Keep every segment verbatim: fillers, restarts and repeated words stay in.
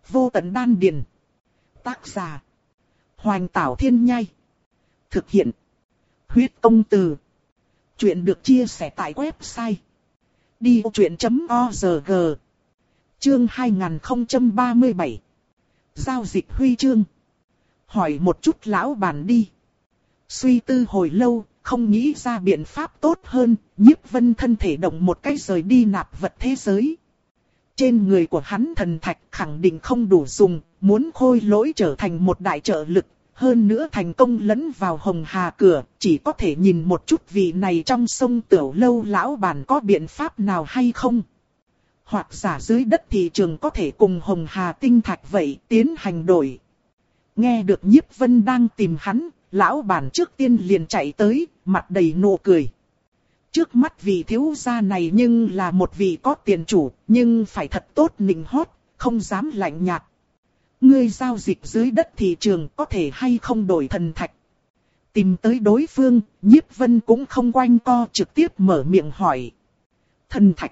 Vô tận đan điền. Tác giả. Hoành Tảo Thiên Nhai. Thực hiện. Huyết Công Từ. Chuyện được chia sẻ tại website đi vô chuyện chấm org. Chương hai nghìn không trăm ba mươi bảy. Giao dịch huy chương. Hỏi một chút lão bản đi. Suy tư hồi lâu, không nghĩ ra biện pháp tốt hơn, Nhiếp Vân thân thể động một cái rời đi nạp vật thế giới. Trên người của hắn thần thạch khẳng định không đủ dùng, muốn khôi lỗi trở thành một đại trợ lực, hơn nữa thành công lẫn vào Hồng Hà cửa, chỉ có thể nhìn một chút vị này trong sông Tiểu Lâu lão bản có biện pháp nào hay không. Hoặc giả dưới đất thị trường có thể cùng Hồng Hà tinh thạch vậy tiến hành đổi. Nghe được Nhiếp Vân đang tìm hắn, lão bản trước tiên liền chạy tới, mặt đầy nụ cười. Trước mắt vị thiếu gia này nhưng là một vị có tiền chủ, nhưng phải thật tốt nịnh hót, không dám lạnh nhạt. Ngươi giao dịch dưới đất thị trường có thể hay không đổi thần thạch. Tìm tới đối phương, Nhiếp Vân cũng không quanh co trực tiếp mở miệng hỏi. Thần thạch.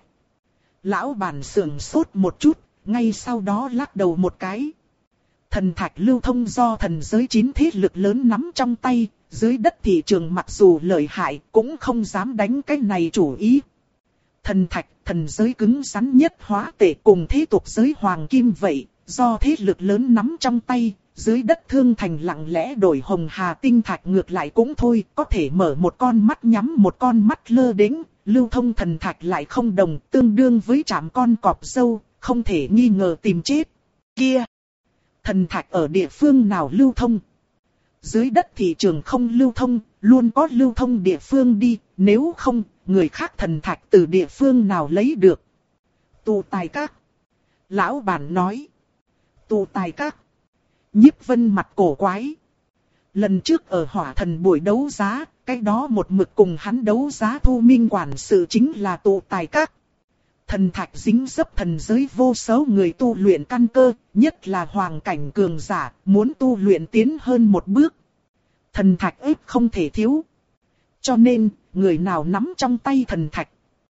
Lão bản sườn sốt một chút, ngay sau đó lắc đầu một cái. Thần thạch lưu thông do thần giới chín thế lực lớn nắm trong tay, dưới đất thị trường mặc dù lợi hại cũng không dám đánh cái này chủ ý. Thần thạch, thần giới cứng rắn nhất hóa tệ cùng thế tục giới hoàng kim vậy, do thế lực lớn nắm trong tay, dưới đất thương thành lặng lẽ đổi Hồng Hà tinh thạch ngược lại cũng thôi, có thể mở một con mắt nhắm một con mắt lơ đễnh, lưu thông thần thạch lại không đồng, tương đương với chạm con cọp dâu, không thể nghi ngờ tìm chết. Kia! Thần thạch ở địa phương nào lưu thông? Dưới đất thị trường không lưu thông, luôn có lưu thông địa phương đi, nếu không, người khác thần thạch từ địa phương nào lấy được. Tụ tài các. Lão bản nói. Tụ tài các. Nhiếp Vân mặt cổ quái. Lần trước ở Hỏa Thần buổi đấu giá, cái đó một mực cùng hắn đấu giá Thu Minh quản sự chính là tụ tài các. Thần thạch dính dấp thần giới vô số người tu luyện căn cơ, nhất là hoàng cảnh cường giả, muốn tu luyện tiến hơn một bước. Thần thạch ếp không thể thiếu. Cho nên, người nào nắm trong tay thần thạch,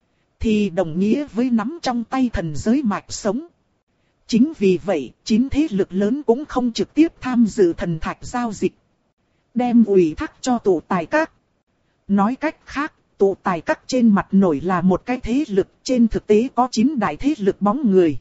thì đồng nghĩa với nắm trong tay thần giới mạch sống. Chính vì vậy, chín thế lực lớn cũng không trực tiếp tham dự thần thạch giao dịch. Đem ủy thác cho tụ tài các. Nói cách khác, tụ tài các trên mặt nổi là một cái thế lực, trên thực tế có chín đại thế lực bóng người.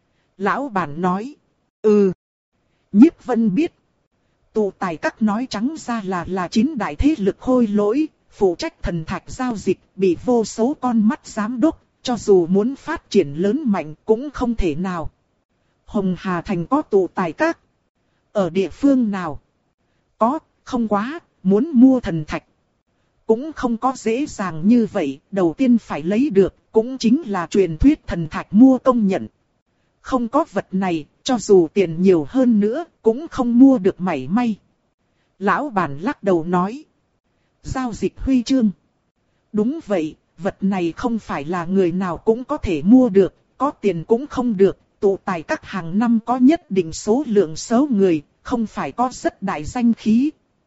Lão bản nói, ừ. Nhiếp Vân biết, tụ tài các nói trắng ra là là chín đại thế lực khôi lỗi, phụ trách thần thạch giao dịch, bị vô số con mắt giám đốc, cho dù muốn phát triển lớn mạnh cũng không thể nào. Hồng Hà Thành có tụ tài các. Ở địa phương nào? Có, không quá, muốn mua thần thạch. Cũng không có dễ dàng như vậy, đầu tiên phải lấy được, cũng chính là truyền thuyết thần thạch mua công nhận. Không có vật này, cho dù tiền nhiều hơn nữa, cũng không mua được mảy may. Lão bản lắc đầu nói. Giao dịch huy chương. Đúng vậy, vật này không phải là người nào cũng có thể mua được, có tiền cũng không được. Tụ tài các hàng năm có nhất định số lượng số người, không phải có rất đại danh khí,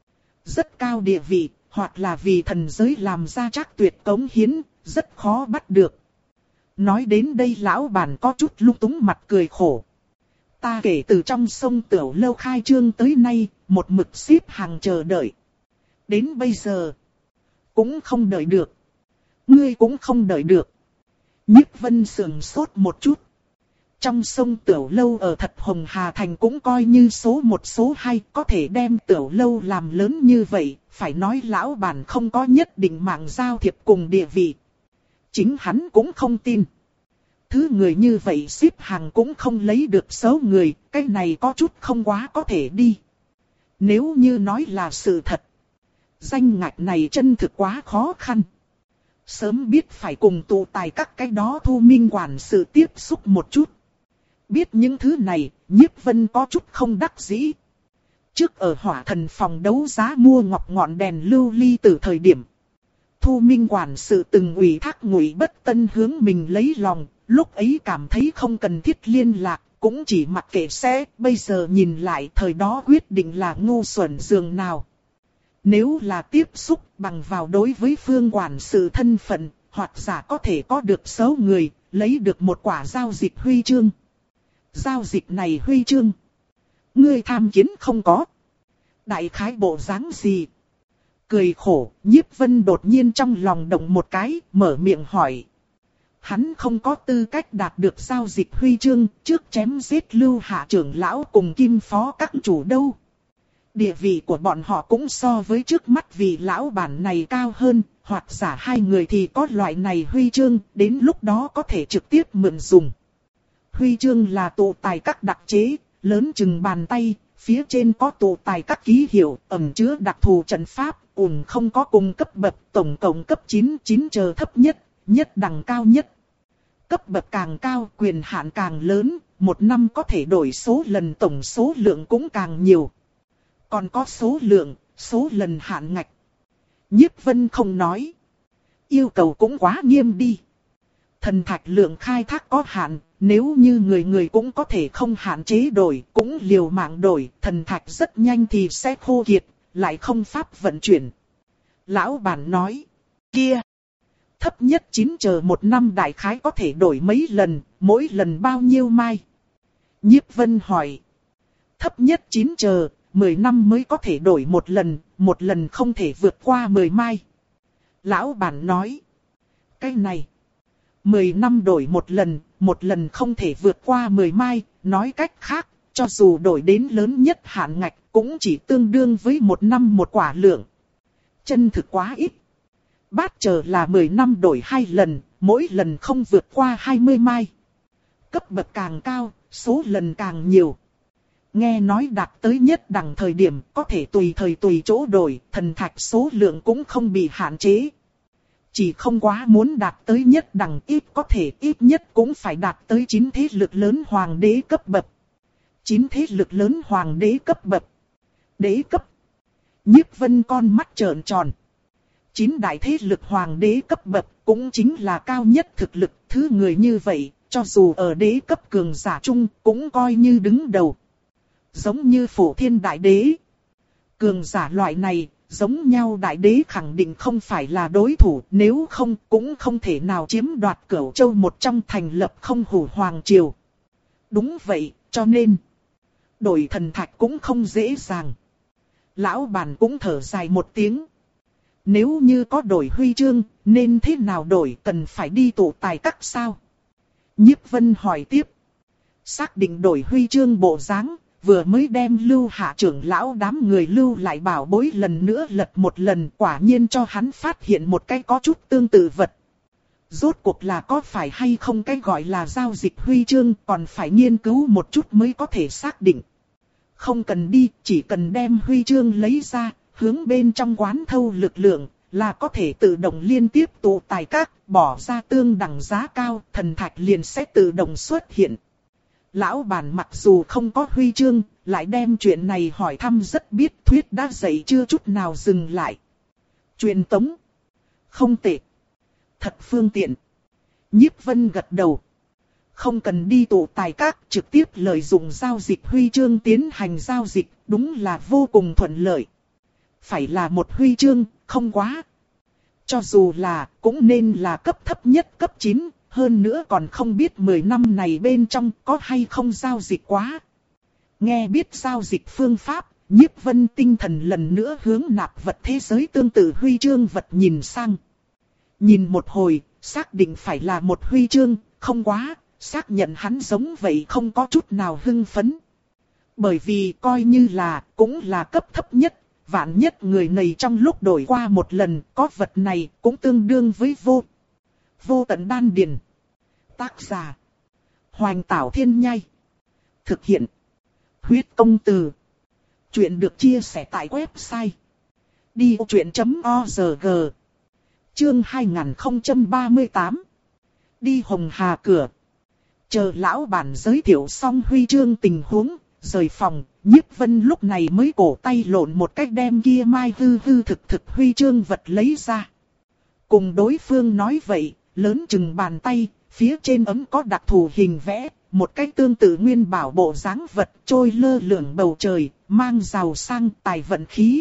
rất cao địa vị, hoặc là vì thần giới làm ra trác tuyệt cống hiến, rất khó bắt được. Nói đến đây lão bản có chút lung túng mặt cười khổ. Ta kể từ trong sông Tiểu Lâu khai trương tới nay, một mực xếp hàng chờ đợi. Đến bây giờ, cũng không đợi được. Ngươi cũng không đợi được. Nhiếp Vân sườn sốt một chút. Trong sông Tiểu Lâu ở thật Hồng Hà Thành cũng coi như số một số hai, có thể đem Tiểu Lâu làm lớn như vậy, phải nói lão bản không có nhất định mạng giao thiệp cùng địa vị. Chính hắn cũng không tin. Thứ người như vậy xếp hàng cũng không lấy được số người, cái này có chút không quá có thể đi. Nếu như nói là sự thật, danh ngạch này chân thực quá khó khăn. Sớm biết phải cùng tụ tài các cái đó Thu Minh quản sự tiếp xúc một chút. Biết những thứ này, Nhiếp Vân có chút không đắc dĩ. Trước ở Hỏa Thần phòng đấu giá mua ngọc ngọn đèn lưu ly từ thời điểm, Thu Minh quản sự từng ủy thác Ngụy Bất Tân hướng mình lấy lòng, lúc ấy cảm thấy không cần thiết liên lạc, cũng chỉ mặc kệ sẽ, bây giờ nhìn lại thời đó quyết định là ngu xuẩn dường nào. Nếu là tiếp xúc bằng vào đối với phương quản sự thân phận, hoặc giả có thể có được số người, lấy được một quả giao dịch huy chương. giao dịch này huy chương. Ngươi tham kiến không có. Đại khái bộ dáng gì? Cười khổ, Nhiếp Vân đột nhiên trong lòng động một cái, mở miệng hỏi. Hắn không có tư cách đạt được giao dịch huy chương, trước chém giết Lưu Hạ trưởng lão cùng Kim Phó các chủ đâu. Địa vị của bọn họ cũng so với trước mắt vị lão bản này cao hơn, hoặc giả hai người thì có loại này huy chương, đến lúc đó có thể trực tiếp mượn dùng. Huy chương là tụ tài các đặc chế, lớn chừng bàn tay, phía trên có tụ tài các ký hiệu, ẩn chứa đặc thù trận pháp, ủng không có cùng cấp bậc, tổng cộng cấp chín, chín chờ thấp nhất, nhất đẳng cao nhất. Cấp bậc càng cao, quyền hạn càng lớn, một năm có thể đổi số lần, tổng số lượng cũng càng nhiều. Còn có số lượng, số lần hạn ngạch. Nhiếp Vân không nói. Yêu cầu cũng quá nghiêm đi. Thần thạch lượng khai thác có hạn, nếu như người người cũng có thể không hạn chế đổi, cũng liều mạng đổi, thần thạch rất nhanh thì sẽ khô kiệt, lại không pháp vận chuyển. Lão bản nói, kia, thấp nhất chín chờ một năm đại khái có thể đổi mấy lần, mỗi lần bao nhiêu mai? Nhiếp Vân hỏi, thấp nhất chín chờ, mười năm mới có thể đổi một lần, một lần không thể vượt qua mười mai. Lão bản nói, cái này, mười năm đổi một lần, một lần không thể vượt qua mười mai, nói cách khác, cho dù đổi đến lớn nhất hạn ngạch cũng chỉ tương đương với một năm một quả lượng. Chân thực quá ít. Bát chờ là mười năm đổi hai lần, mỗi lần không vượt qua hai mươi mai. Cấp bậc càng cao, số lần càng nhiều. Nghe nói đạt tới nhất đẳng thời điểm có thể tùy thời tùy chỗ đổi, thần thạch số lượng cũng không bị hạn chế. Chỉ không quá muốn đạt tới nhất đẳng, ít có thể ít nhất cũng phải đạt tới chín thế lực lớn hoàng đế cấp bậc. chín thế lực lớn hoàng đế cấp bậc. Đế cấp. Nhiếp Vân con mắt trợn tròn. chín đại thế lực hoàng đế cấp bậc cũng chính là cao nhất thực lực, thứ người như vậy, cho dù ở đế cấp cường giả chung cũng coi như đứng đầu. Giống như Phổ Thiên đại đế. Cường giả loại này, giống nhau đại đế khẳng định không phải là đối thủ, nếu không cũng không thể nào chiếm đoạt Cửu Châu một trong, thành lập không hủ hoàng triều. Đúng vậy, cho nên đổi thần thạch cũng không dễ dàng. Lão bản cũng thở dài một tiếng. Nếu như có đổi huy chương, nên thế nào đổi, cần phải đi tụ tài các sao? Nhiếp Vân hỏi tiếp. Xác định đổi huy chương bộ dáng, vừa mới đem Lưu Hạ trưởng lão đám người lưu lại bảo bối lần nữa lật một lần, quả nhiên cho hắn phát hiện một cái có chút tương tự vật. Rốt cuộc là có phải hay không cái gọi là giao dịch huy chương, còn phải nghiên cứu một chút mới có thể xác định. Không cần đi, chỉ cần đem huy chương lấy ra, hướng bên trong quán thâu lực lượng, là có thể tự động liên tiếp tụ tài các, bỏ ra tương đẳng giá cao, thần thạch liền sẽ tự động xuất hiện. Lão bản mặc dù không có huy chương, lại đem chuyện này hỏi thăm rất biết, thuyết đã dậy chưa chút nào dừng lại. Truyền tống. Không tệ. Thật phương tiện. Nhiếp Vân gật đầu. Không cần đi tụ tài các, trực tiếp lợi dụng giao dịch huy chương tiến hành giao dịch, đúng là vô cùng thuận lợi. Phải là một huy chương, không quá. Cho dù là, cũng nên là cấp thấp nhất cấp chín, hơn nữa còn không biết mười năm này bên trong có hay không giao dịch quá. Nghe biết giao dịch phương pháp, Nhiếp Vân tinh thần lần nữa hướng nạp vật thế giới tương tự huy chương vật nhìn sang. Nhìn một hồi, xác định phải là một huy chương, không quá, xác nhận hắn giống vậy không có chút nào hưng phấn. Bởi vì coi như là, cũng là cấp thấp nhất, vạn nhất người này trong lúc đổi qua một lần, có vật này cũng tương đương với vô. Vô tận đan điền. Tác giả. Hoành Tảo Thiên Nhai. Thực hiện. Huyết Công Từ. Chuyện được chia sẻ tại website. đi ô chuyện chấm org. Chương hai nghìn không trăm ba mươi tám. Đi Hồng Hà cửa. Chờ lão bản giới thiệu xong huy chương tình huống, rời phòng, Nhiếp Vân lúc này mới cổ tay lộn một cách đem kia mai hư hư thực thực huy chương vật lấy ra. Cùng đối phương nói vậy, lớn chừng bàn tay, phía trên ấm có đặc thù hình vẽ, một cách tương tự nguyên bảo bộ dáng vật trôi lơ lửng bầu trời, mang giàu sang tài vận khí.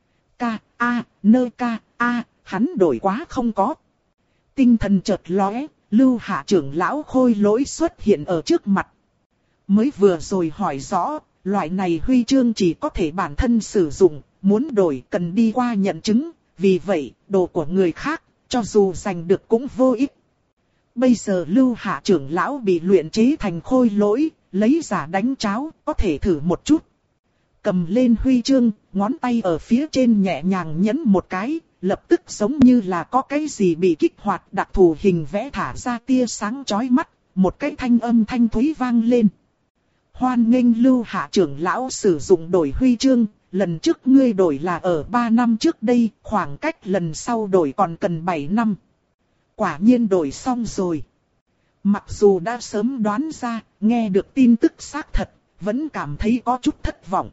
Ca, a, nơ ca, a, hắn đổi quá không có. Tinh thần chợt lóe, Lưu Hạ trưởng lão khôi lỗi xuất hiện ở trước mặt. Mới vừa rồi hỏi rõ, loại này huy chương chỉ có thể bản thân sử dụng, muốn đổi cần đi qua nhận chứng, vì vậy, đồ của người khác, cho dù giành được cũng vô ích. Bây giờ Lưu Hạ trưởng lão bị luyện chế thành khôi lỗi, lấy giả đánh cháo, có thể thử một chút. Cầm lên huy chương, ngón tay ở phía trên nhẹ nhàng nhấn một cái, lập tức giống như là có cái gì bị kích hoạt đặc thù hình vẽ thả ra tia sáng chói mắt, một cái thanh âm thanh thúy vang lên. Hoan nghênh Lưu Hạ trưởng lão sử dụng đổi huy chương, lần trước ngươi đổi là ở ba năm trước đây, khoảng cách lần sau đổi còn cần bảy năm. Quả nhiên đổi xong rồi. Mặc dù đã sớm đoán ra, nghe được tin tức xác thật, vẫn cảm thấy có chút thất vọng.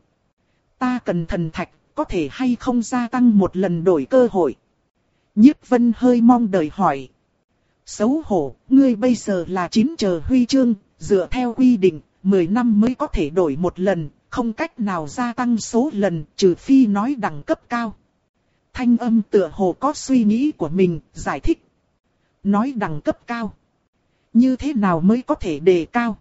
Ta cần thần thạch, có thể hay không gia tăng một lần đổi cơ hội? Nhiếp Vân hơi mong đợi hỏi. Xấu hổ, ngươi bây giờ là chín chờ huy chương, dựa theo quy định, mười năm mới có thể đổi một lần, không cách nào gia tăng số lần, trừ phi nói đẳng cấp cao. Thanh âm tựa hồ có suy nghĩ của mình, giải thích. Nói đẳng cấp cao. Như thế nào mới có thể đề cao?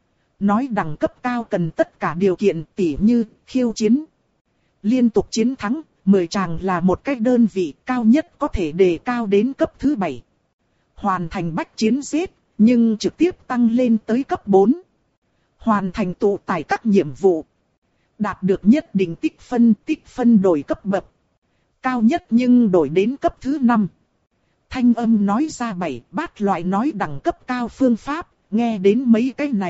Nói đẳng cấp cao cần tất cả điều kiện tỉ như khiêu chiến. Liên tục chiến thắng, mười tràng là một cái đơn vị cao nhất có thể đề cao đến cấp thứ bảy. Hoàn thành bách chiến giết, nhưng trực tiếp tăng lên tới cấp bốn. Hoàn thành tụ tải các nhiệm vụ. Đạt được nhất định tích phân, tích phân đổi cấp bậc. Cao nhất nhưng đổi đến cấp thứ năm. Thanh âm nói ra bảy bát loại nói đẳng cấp cao phương pháp, nghe đến mấy cái này.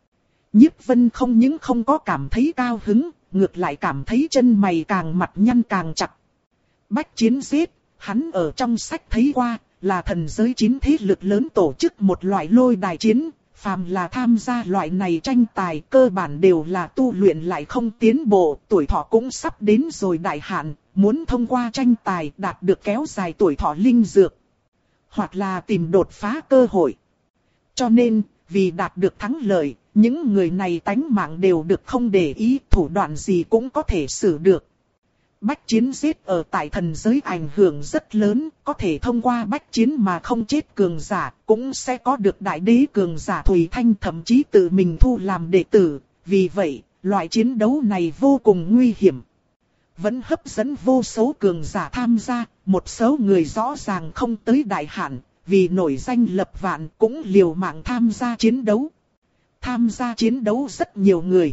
Nhiếp Vân không những không có cảm thấy cao hứng, ngược lại cảm thấy chân mày càng mặt nhăn càng chặt. Bách chiến giết, hắn ở trong sách thấy qua, là thần giới chín thế lực lớn tổ chức một loại lôi đài chiến. Phàm là tham gia loại này tranh tài cơ bản đều là tu luyện lại không tiến bộ, tuổi thọ cũng sắp đến rồi đại hạn, muốn thông qua tranh tài đạt được kéo dài tuổi thọ linh dược. Hoặc là tìm đột phá cơ hội. Cho nên, vì đạt được thắng lợi, những người này tánh mạng đều được không để ý, thủ đoạn gì cũng có thể xử được. Bách chiến giết ở tại thần giới ảnh hưởng rất lớn, có thể thông qua bách chiến mà không chết cường giả, cũng sẽ có được đại đế cường giả Thủy Thanh thậm chí tự mình thu làm đệ tử, vì vậy, loại chiến đấu này vô cùng nguy hiểm. Vẫn hấp dẫn vô số cường giả tham gia, một số người rõ ràng không tới đại hạn, vì nổi danh lập vạn cũng liều mạng tham gia chiến đấu. Tham gia chiến đấu rất nhiều người.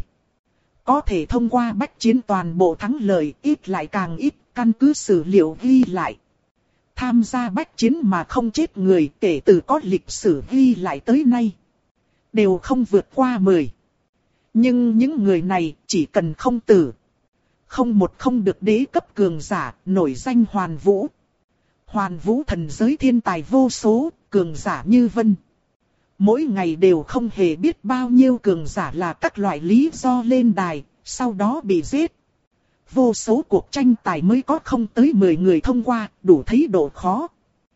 Có thể thông qua bách chiến toàn bộ thắng lợi, ít lại càng ít, căn cứ sử liệu ghi lại. Tham gia bách chiến mà không chết người kể từ có lịch sử ghi lại tới nay. Đều không vượt qua mười. Nhưng những người này chỉ cần không tử. Không một không được đế cấp cường giả, nổi danh Hoàn Vũ. Hoàn Vũ thần giới thiên tài vô số, cường giả như vân. Mỗi ngày đều không hề biết bao nhiêu cường giả là các loại lý do lên đài, sau đó bị giết. Vô số cuộc tranh tài mới có không tới mười người thông qua, đủ thấy độ khó.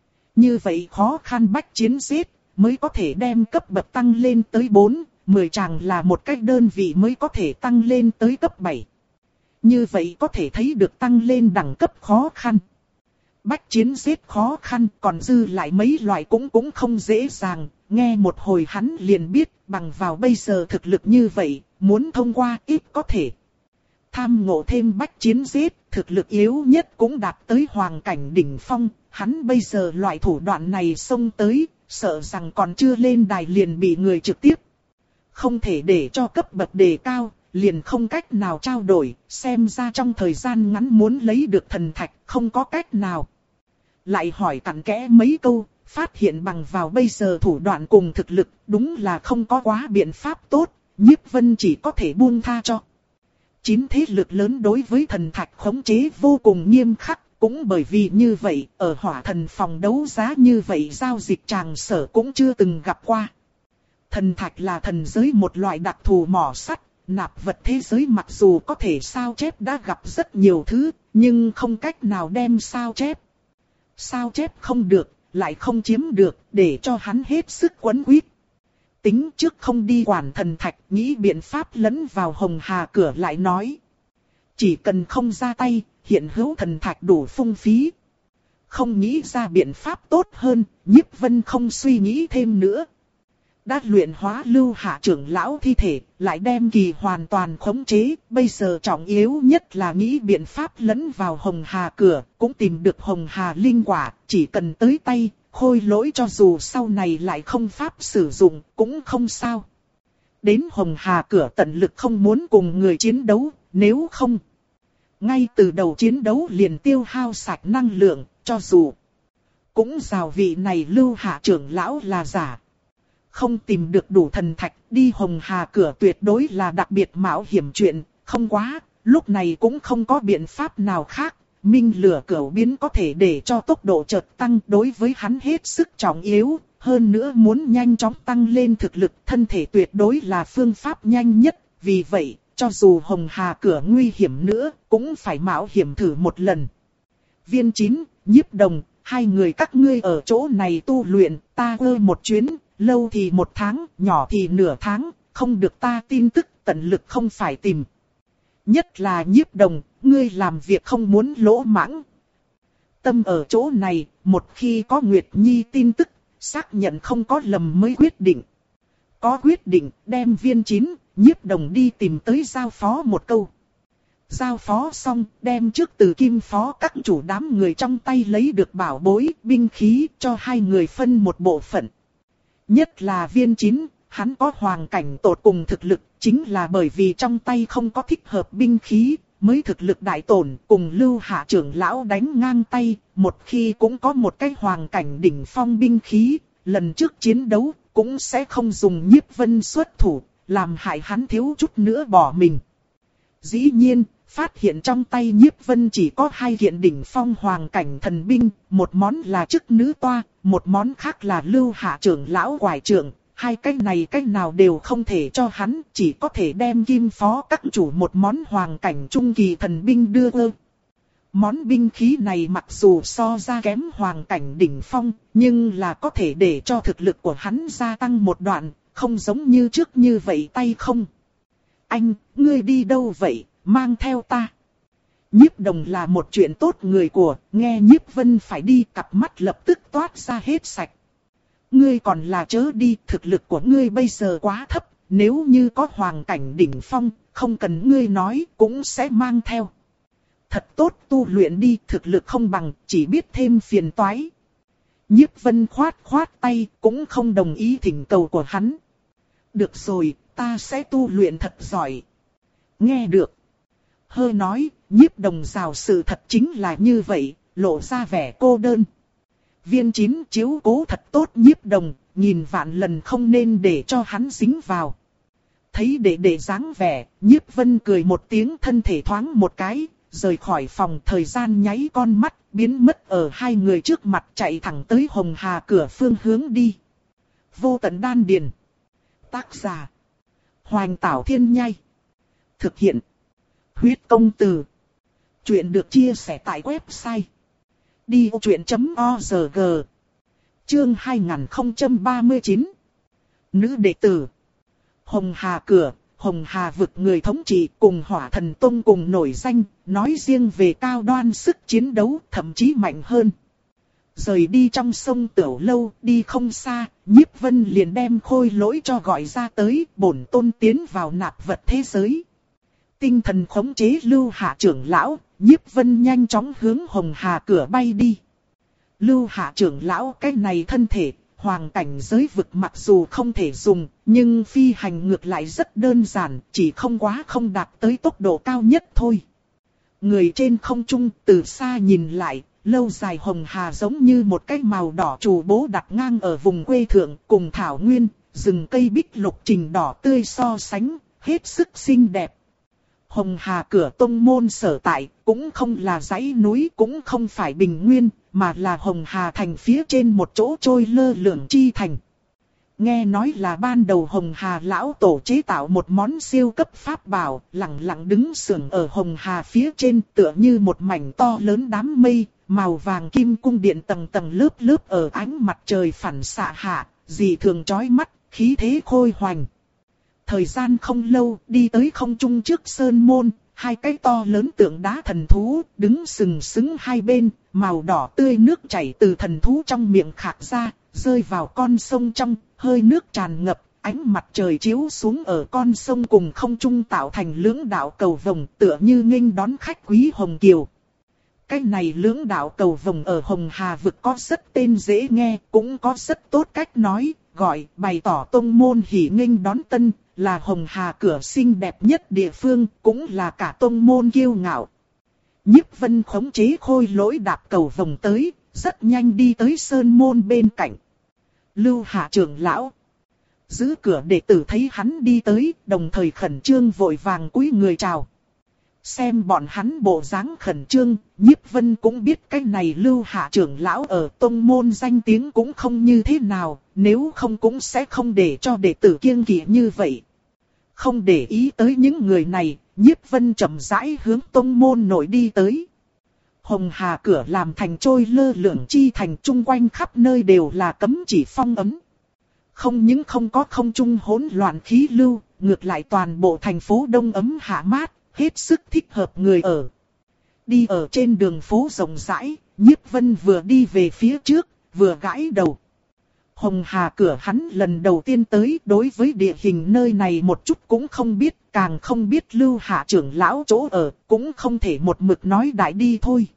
Như vậy khó khăn bách chiến giết, mới có thể đem cấp bậc tăng lên tới bốn, mười tràng là một cách đơn vị mới có thể tăng lên tới cấp bảy. Như vậy có thể thấy được tăng lên đẳng cấp khó khăn. Bách chiến giết khó khăn, còn dư lại mấy loại cũng cũng không dễ dàng. Nghe một hồi hắn liền biết, bằng vào bây giờ thực lực như vậy, muốn thông qua ít có thể. Tham ngộ thêm bách chiến giết, thực lực yếu nhất cũng đạt tới hoàng cảnh đỉnh phong. Hắn bây giờ loại thủ đoạn này xông tới, sợ rằng còn chưa lên đài liền bị người trực tiếp. Không thể để cho cấp bậc đề cao, liền không cách nào trao đổi, xem ra trong thời gian ngắn muốn lấy được thần thạch, không có cách nào. Lại hỏi cặn kẽ mấy câu, phát hiện bằng vào bây giờ thủ đoạn cùng thực lực, đúng là không có quá biện pháp tốt, Nhiếp Vân chỉ có thể buông tha cho. Chín thế lực lớn đối với thần thạch khống chế vô cùng nghiêm khắc, cũng bởi vì như vậy, ở hỏa thần phòng đấu giá như vậy giao dịch tràng sở cũng chưa từng gặp qua. Thần thạch là thần giới một loại đặc thù mỏ sắt, nạp vật thế giới mặc dù có thể sao chép đã gặp rất nhiều thứ, nhưng không cách nào đem sao chép. Sao chép không được, lại không chiếm được, để cho hắn hết sức quấn quýt. Tính trước không đi quản thần thạch, nghĩ biện pháp lẫn vào hồng hà cửa lại nói. Chỉ cần không ra tay, hiện hữu thần thạch đủ phung phí. Không nghĩ ra biện pháp tốt hơn, Nhiếp Vân không suy nghĩ thêm nữa. đã luyện hóa Lưu Hạ trưởng lão thi thể, lại đem kỳ hoàn toàn khống chế, bây giờ trọng yếu nhất là nghĩ biện pháp lẫn vào Hồng Hà cửa, cũng tìm được Hồng Hà linh quả, chỉ cần tới tay, Khôi Lỗi cho dù sau này lại không pháp sử dụng, cũng không sao. Đến Hồng Hà cửa tận lực không muốn cùng người chiến đấu, nếu không, ngay từ đầu chiến đấu liền tiêu hao sạch năng lượng, cho dù cũng rào vị này Lưu Hạ trưởng lão là giả. Không tìm được đủ thần thạch, đi Hồng Hà cửa tuyệt đối là đặc biệt mạo hiểm chuyện, không quá, lúc này cũng không có biện pháp nào khác. Minh lửa cửu biến có thể để cho tốc độ chợt tăng đối với hắn hết sức trọng yếu, hơn nữa muốn nhanh chóng tăng lên thực lực thân thể tuyệt đối là phương pháp nhanh nhất, vì vậy, cho dù Hồng Hà cửa nguy hiểm nữa, cũng phải mạo hiểm thử một lần. Viên chín, Nhiếp Đồng, hai người các ngươi ở chỗ này tu luyện, ta ơ một chuyến, lâu thì một tháng, nhỏ thì nửa tháng, không được ta tin tức, tận lực không phải tìm. Nhất là Nhiếp Đồng, ngươi làm việc không muốn lỗ mãng. Tâm ở chỗ này, một khi có Nguyệt Nhi tin tức, xác nhận không có lầm mới quyết định. Có quyết định, đem Viên chín, Nhiếp Đồng đi tìm tới giao phó một câu. Giao phó xong, đem trước từ Kim Phó các chủ đám người trong tay lấy được bảo bối, binh khí cho hai người phân một bộ phận. Nhất là Viên chín, hắn có hoàng cảnh tột cùng thực lực, chính là bởi vì trong tay không có thích hợp binh khí, mới thực lực đại tổn, cùng Lưu Hạ trưởng lão đánh ngang tay, một khi cũng có một cái hoàng cảnh đỉnh phong binh khí, lần trước chiến đấu cũng sẽ không dùng Nhiếp Vân xuất thủ, làm hại hắn thiếu chút nữa bỏ mình. Dĩ nhiên, phát hiện trong tay Nhiếp Vân chỉ có hai kiện đỉnh phong hoàng cảnh thần binh, một món là chức nữ toa, một món khác là Lưu Hạ trưởng lão quải trượng. Hai cái này cái nào đều không thể cho hắn, chỉ có thể đem Kim Phó các chủ một món hoàng cảnh trung kỳ thần binh đưa ơ. Món binh khí này mặc dù so ra kém hoàng cảnh đỉnh phong, nhưng là có thể để cho thực lực của hắn gia tăng một đoạn, không giống như trước như vậy tay không. Anh, ngươi đi đâu vậy, mang theo ta. Nhiếp Đồng là một chuyện tốt người của, nghe Nhiếp Vân phải đi, cặp mắt lập tức toát ra hết sạch. Ngươi còn là chớ đi, thực lực của ngươi bây giờ quá thấp, nếu như có hoàng cảnh đỉnh phong, không cần ngươi nói, cũng sẽ mang theo. Thật tốt tu luyện đi, thực lực không bằng, chỉ biết thêm phiền toái. Nhiếp Vân khoát khoát tay, cũng không đồng ý thỉnh cầu của hắn. Được rồi, ta sẽ tu luyện thật giỏi. Nghe được. Hơi nói, Nhiếp Đồng rào sự thật chính là như vậy, lộ ra vẻ cô đơn. Viên chín chiếu cố thật tốt Nhiếp Đồng, nhìn vạn lần không nên để cho hắn dính vào. Thấy đệ đệ dáng vẻ, Nhiếp Vân cười một tiếng, thân thể thoáng một cái, rời khỏi phòng, thời gian nháy con mắt, biến mất ở hai người trước mặt, chạy thẳng tới Hồng Hà cửa phương hướng đi. Vô Tận Đan Điền. Tác giả: Hoành Tảo Thiên Nhai. Thực hiện: Huyết Công Từ. Chuyện được chia sẻ tại website đi ô truyện chấm org. Chương hai nghìn không trăm ba mươi chín. Nữ đệ tử. Hồng Hà cửa, Hồng Hà vực người thống trị cùng Hỏa Thần Tông cùng nổi danh, nói riêng về cao đoan sức chiến đấu, thậm chí mạnh hơn. Rời đi trong sông Tiểu Lâu, đi không xa, Nhiếp Vân liền đem Khôi Lỗi cho gọi ra tới, bổn tôn tiến vào nạp vật thế giới. Tinh thần khống chế Lưu Hạ trưởng lão, Nhiếp Vân nhanh chóng hướng Hồng Hà cửa bay đi. Lưu Hạ trưởng lão cái này thân thể, hoàng cảnh giới vực mặc dù không thể dùng, nhưng phi hành ngược lại rất đơn giản, chỉ không quá không đạt tới tốc độ cao nhất thôi. Người trên không trung từ xa nhìn lại, lâu dài Hồng Hà giống như một cái màu đỏ trù bố đặt ngang ở vùng quê thượng, cùng thảo nguyên, rừng cây bích lục trình đỏ tươi so sánh, hết sức xinh đẹp. Hồng Hà cửa tông môn sở tại, cũng không là dãy núi, cũng không phải bình nguyên, mà là Hồng Hà thành phía trên một chỗ trôi lơ lửng chi thành. Nghe nói là ban đầu Hồng Hà lão tổ chế tạo một món siêu cấp pháp bảo, lặng lặng đứng sừng ở Hồng Hà phía trên, tựa như một mảnh to lớn đám mây, màu vàng kim cung điện tầng tầng lớp lớp ở ánh mặt trời phản xạ hạ, dị thường chói mắt, khí thế khôi hoành. Thời gian không lâu, đi tới không trung trước sơn môn, hai cái to lớn tượng đá thần thú, đứng sừng sững hai bên, màu đỏ tươi nước chảy từ thần thú trong miệng khạc ra, rơi vào con sông trong, hơi nước tràn ngập, ánh mặt trời chiếu xuống ở con sông cùng không trung tạo thành lưỡng đạo cầu vồng tựa như nghênh đón khách quý Hồng Kiều. Cái này lưỡng đạo cầu vồng ở Hồng Hà vực có rất tên dễ nghe, cũng có rất tốt cách nói, gọi bày tỏ tông môn hỉ nghênh đón tân, là Hồng Hà cửa xinh đẹp nhất địa phương, cũng là cả tông môn kiêu ngạo. Nhiếp Vân khống chế khôi lỗi đạp cầu vồng tới, rất nhanh đi tới sơn môn bên cạnh. Lưu Hạ trưởng lão giữ cửa đệ tử thấy hắn đi tới, đồng thời khẩn trương vội vàng cúi người chào. Xem bọn hắn bộ dáng khẩn trương, Nhiếp Vân cũng biết cái này Lưu Hạ trưởng lão ở tông môn danh tiếng cũng không như thế nào, nếu không cũng sẽ không để cho đệ tử kiêng kỵ như vậy. Không để ý tới những người này, Nhiếp Vân chậm rãi hướng tông môn nội đi tới. Hồng Hà cửa làm thành trôi lơ lửng chi thành, chung quanh khắp nơi đều là cấm chỉ phong ấn. Không những không có không trung hỗn loạn khí lưu, ngược lại toàn bộ thành phố đông ấm hạ mát, hết sức thích hợp người ở. Đi ở trên đường phố rộng rãi, Nhiếp Vân vừa đi về phía trước, vừa gãi đầu. Hồng Hà cửa hắn lần đầu tiên tới, đối với địa hình nơi này một chút cũng không biết, càng không biết Lưu Hạ trưởng lão chỗ ở, cũng không thể một mực nói đại đi thôi.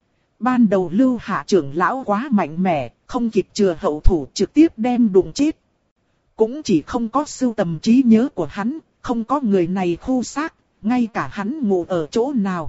Ban đầu Lưu Hạ trưởng lão quá mạnh mẽ, không kịp chừa hậu thủ trực tiếp đem đụng chết. Cũng chỉ không có sưu tầm trí nhớ của hắn, không có người này khu xác, ngay cả hắn ngủ ở chỗ nào.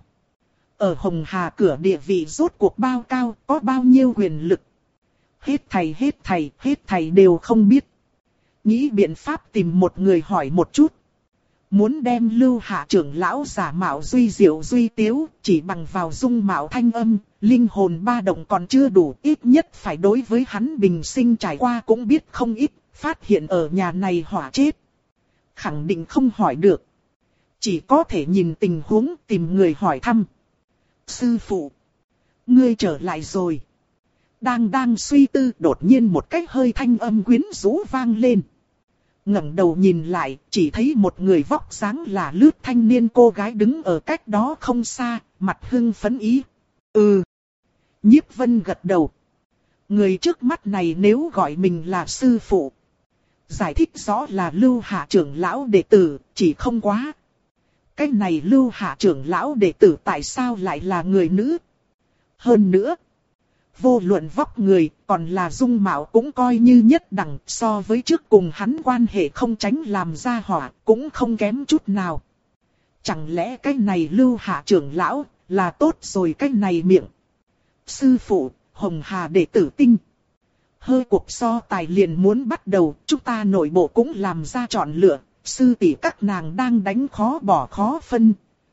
Ở Hồng Hà cửa địa vị rốt cuộc bao cao, có bao nhiêu quyền lực. Hết thầy hết thầy, hết thầy đều không biết. Nghĩ biện pháp tìm một người hỏi một chút. Muốn đem Lưu Hạ trưởng lão giả mạo duy diệu duy tiếu, chỉ bằng vào dung mạo thanh âm, linh hồn ba động còn chưa đủ, ít nhất phải đối với hắn bình sinh trải qua cũng biết không ít, phát hiện ở nhà này hỏa chết. Khẳng định không hỏi được. Chỉ có thể nhìn tình huống tìm người hỏi thăm. Sư phụ, ngươi trở lại rồi. Đang đang suy tư, đột nhiên một cái hơi thanh âm quyến rũ vang lên. Ngẩng đầu nhìn lại, chỉ thấy một người vóc dáng là lướt thanh niên cô gái đứng ở cách đó không xa, mặt hưng phấn ý. Ừ. Nhiếp Vân gật đầu. Người trước mắt này nếu gọi mình là sư phụ, giải thích rõ là Lưu Hạ trưởng lão đệ tử, chỉ không quá. Cái này Lưu Hạ trưởng lão đệ tử tại sao lại là người nữ? Hơn nữa, vô luận vóc người, còn là dung mạo cũng coi như nhất đẳng, so với trước cùng hắn quan hệ không tránh làm ra hỏa, cũng không kém chút nào. Chẳng lẽ cái này Lưu Hạ trưởng lão, là tốt rồi cái này miệng? Sư phụ, Hồng Hà đệ tử tinh. Hơi cuộc so tài liền muốn bắt đầu, chúng ta nội bộ cũng làm ra chọn lựa, sư tỷ các nàng đang đánh khó bỏ khó phân.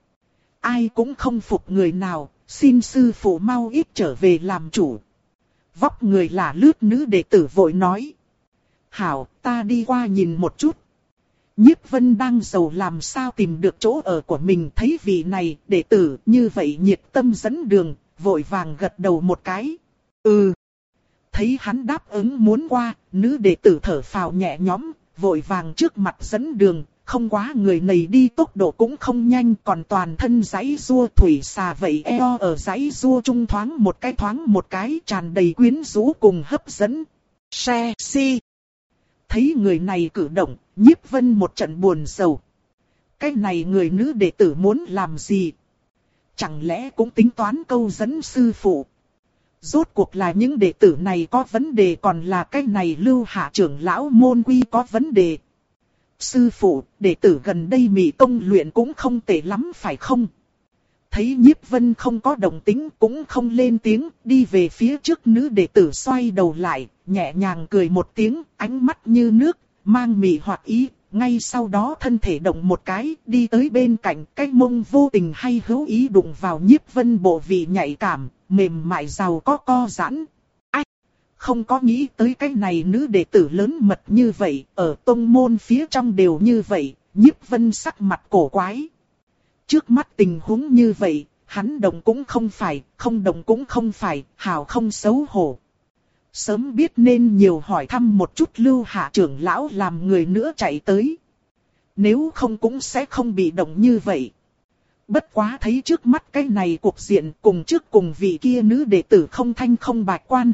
Ai cũng không phục người nào, xin sư phụ mau ít trở về làm chủ. Vóc người là lướt nữ đệ tử vội nói. Hảo, ta đi qua nhìn một chút. Nhiếp Vân đang giàu làm sao tìm được chỗ ở của mình, thấy vị này, đệ tử như vậy nhiệt tâm dẫn đường, vội vàng gật đầu một cái. Ừ. Thấy hắn đáp ứng muốn qua, nữ đệ tử thở phào nhẹ nhõm, vội vàng trước mặt dẫn đường. Không quá người này đi tốc độ cũng không nhanh, còn toàn thân giãy giụa thủy xà vậy eo ở giãy giụa trung thoáng một cái thoáng một cái, tràn đầy quyến rũ cùng hấp dẫn. Sexy. Thấy người này cử động, Nhiếp Vân một trận buồn rầu. Cái này người nữ đệ tử muốn làm gì? Chẳng lẽ cũng tính toán câu dẫn sư phụ? Rốt cuộc là những đệ tử này có vấn đề, còn là cái này Lưu Hạ trưởng lão môn quy có vấn đề? Sư phụ, đệ tử gần đây mị công luyện cũng không tệ lắm phải không? Thấy Nhiếp Vân không có động tĩnh, cũng không lên tiếng, đi về phía trước nữ đệ tử xoay đầu lại, nhẹ nhàng cười một tiếng, ánh mắt như nước, mang mị hoặc ý, ngay sau đó thân thể động một cái, đi tới bên cạnh, cái mông vô tình hay hữu ý đụng vào Nhiếp Vân bộ vị nhạy cảm, mềm mại giàu có co giãn. Ai? Không có nghĩ tới cái này nữ đệ tử lớn mật như vậy, ở tông môn phía trong đều như vậy, Nhiếp Vân sắc mặt cổ quái. Trước mắt tình huống như vậy, hắn động cũng không phải, không động cũng không phải, hào không xấu hổ. Sớm biết nên nhiều hỏi thăm một chút Lưu Hạ trưởng lão làm người nữa chạy tới. Nếu không cũng sẽ không bị động như vậy. Bất quá thấy trước mắt cái này cuộc diện cùng trước cùng vị kia nữ đệ tử không thanh không bạch quan hệ,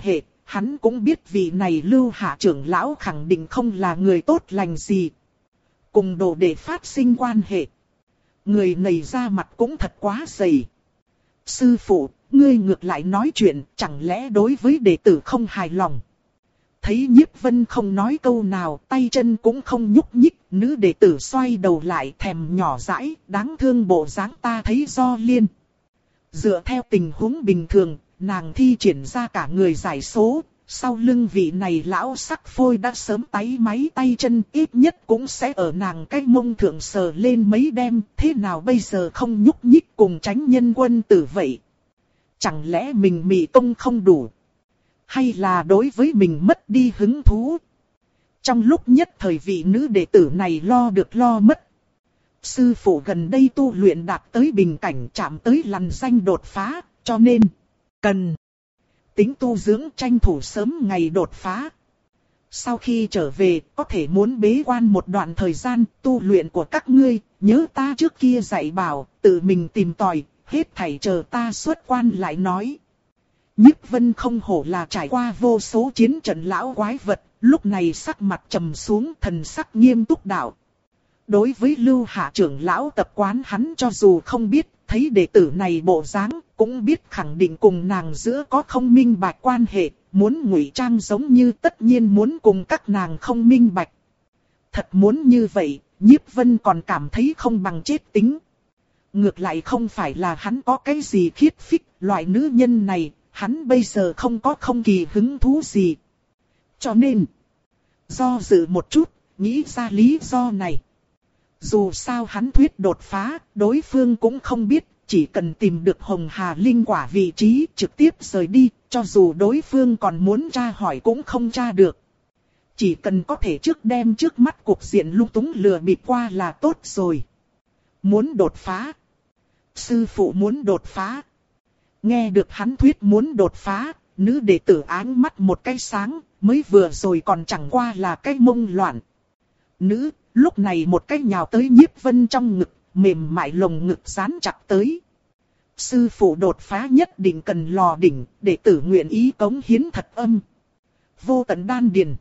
hắn cũng biết vị này Lưu Hạ trưởng lão khẳng định không là người tốt lành gì. Cùng đồ đệ phát sinh quan hệ. Người này ra mặt cũng thật quá dày. Sư phụ, ngươi ngược lại nói chuyện, chẳng lẽ đối với đệ tử không hài lòng? Thấy Nhiếp Vân không nói câu nào, tay chân cũng không nhúc nhích, nữ đệ tử xoay đầu lại thèm nhỏ dãi, đáng thương bộ dáng ta thấy do liên. Dựa theo tình huống bình thường, nàng thi triển ra cả người giải số, sau lưng vị này lão sắc phôi đã sớm táy máy tay chân, ít nhất cũng sẽ ở nàng cái mông thượng sờ lên mấy đêm, thế nào bây giờ không nhúc nhích cùng tránh nhân quân tử vậy? Chẳng lẽ mình mị công không đủ? Hay là đối với mình mất đi hứng thú? Trong lúc nhất thời vị nữ đệ tử này lo được lo mất. Sư phụ gần đây tu luyện đạt tới bình cảnh, chạm tới lằn danh đột phá, cho nên cần tính tu dưỡng, tranh thủ sớm ngày đột phá. Sau khi trở về, có thể muốn bế quan một đoạn thời gian, tu luyện của các ngươi, nhớ ta trước kia dạy bảo, tự mình tìm tòi, hết thảy chờ ta xuất quan lại nói. Nhiếp Vân không hổ là trải qua vô số chiến trận lão quái vật, lúc này sắc mặt trầm xuống, thần sắc nghiêm túc đạo. Đối với Lưu Hạ trưởng lão tập quán hắn cho dù không biết, thấy đệ tử này bộ dáng, cũng biết khẳng định cùng nàng giữa có không minh bạch quan hệ, muốn ngụy trang giống như tất nhiên muốn cùng các nàng không minh bạch. Thật muốn như vậy, Nhiếp Vân còn cảm thấy không bằng chết tính. Ngược lại không phải là hắn có cái gì khiết phích, loại nữ nhân này, hắn bây giờ không có không kỳ hứng thú gì. Cho nên, do dự một chút, nghĩ ra lý do này. Dù sao hắn thuyết đột phá, đối phương cũng không biết, chỉ cần tìm được Hồng Hà Linh quả vị trí trực tiếp rời đi, cho dù đối phương còn muốn tra hỏi cũng không tra được. Chỉ cần có thể trước đem trước mắt cuộc diện lung túng lừa bịp qua là tốt rồi. Muốn đột phá. Sư phụ muốn đột phá. Nghe được hắn thuyết muốn đột phá, nữ đệ tử áng mắt một cái sáng, mới vừa rồi còn chẳng qua là cái mông loạn. Nữ, lúc này một cái nhào tới Nhiếp Vân trong ngực, mềm mại lồng ngực dán chặt tới. Sư phụ đột phá nhất định cần lò đỉnh, đệ tử nguyện ý cống hiến thật âm. Vô tận đan điền.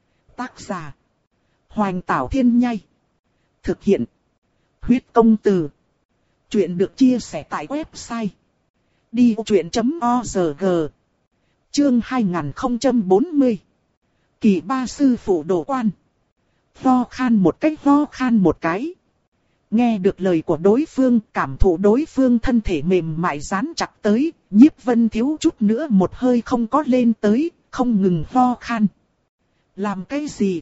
Tác giả. Hoành Tảo Thiên Nhai. Thực hiện. Huyết công từ. Chuyện được chia sẻ tại website đi vô chuyện chấm org. Chương hai nghìn không trăm bốn mươi. Kỳ ba sư phụ đổ quan. Ho khan một cách ho khan một cái. Nghe được lời của đối phương, cảm thụ đối phương thân thể mềm mại dán chặt tới, Nhiếp Vân thiếu chút nữa một hơi không có lên tới, không ngừng ho khan. Làm cái gì?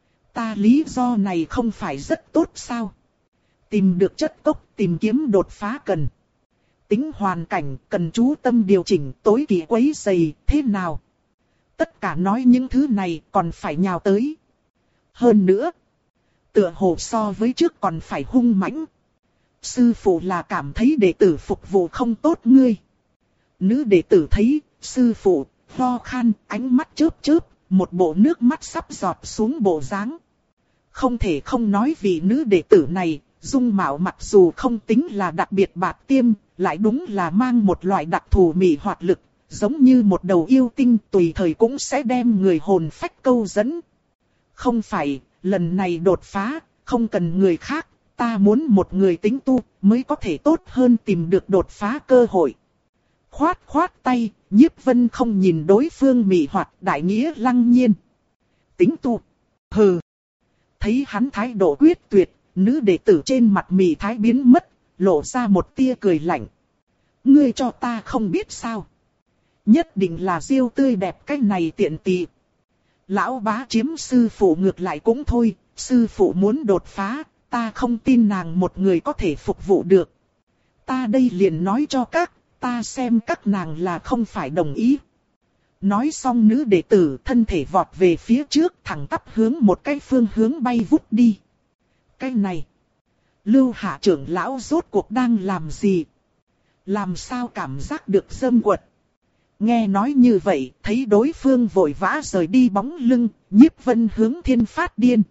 Ta lý do này không phải rất tốt sao? Tìm được chất cốc, tìm kiếm đột phá cần. Tính hoàn cảnh, cần chú tâm điều chỉnh, tối kỵ quấy rầy, thế nào? Tất cả nói những thứ này còn phải nhào tới. Hơn nữa, tựa hồ so với trước còn phải hung mãnh. Sư phụ là cảm thấy đệ tử phục vụ không tốt ngươi. Nữ đệ tử thấy, sư phụ, ho khan, ánh mắt chớp chớp, một bộ nước mắt sắp giọt xuống bộ dáng. Không thể không nói vì nữ đệ tử này, dung mạo mặc dù không tính là đặc biệt bạc tiêm, lại đúng là mang một loại đặc thù mị hoạt lực, giống như một đầu yêu tinh tùy thời cũng sẽ đem người hồn phách câu dẫn. Không phải, lần này đột phá, không cần người khác, ta muốn một người tính tu mới có thể tốt hơn tìm được đột phá cơ hội. Khoát khoát tay, Nhiếp Vân không nhìn đối phương mị hoạt, đại nghĩa lăng nhiên. Tính tu? Hừ. Thấy hắn thái độ quyết tuyệt, nữ đệ tử trên mặt mị thái biến mất, lộ ra một tia cười lạnh. Ngươi cho ta không biết sao? Nhất định là diêu tươi đẹp cái này tiện tỳ. Lão bá chiếm sư phụ ngược lại cũng thôi, sư phụ muốn đột phá, ta không tin nàng một người có thể phục vụ được. Ta đây liền nói cho các, ta xem các nàng là không phải đồng ý. Nói xong nữ đệ tử thân thể vọt về phía trước, thẳng tắp hướng một cái phương hướng bay vút đi. Cái này, Lưu Hạ trưởng lão rốt cuộc đang làm gì? Làm sao cảm giác được dâm quật? Nghe nói như vậy, thấy đối phương vội vã rời đi bóng lưng, Nhiếp Vân hướng thiên phát điên.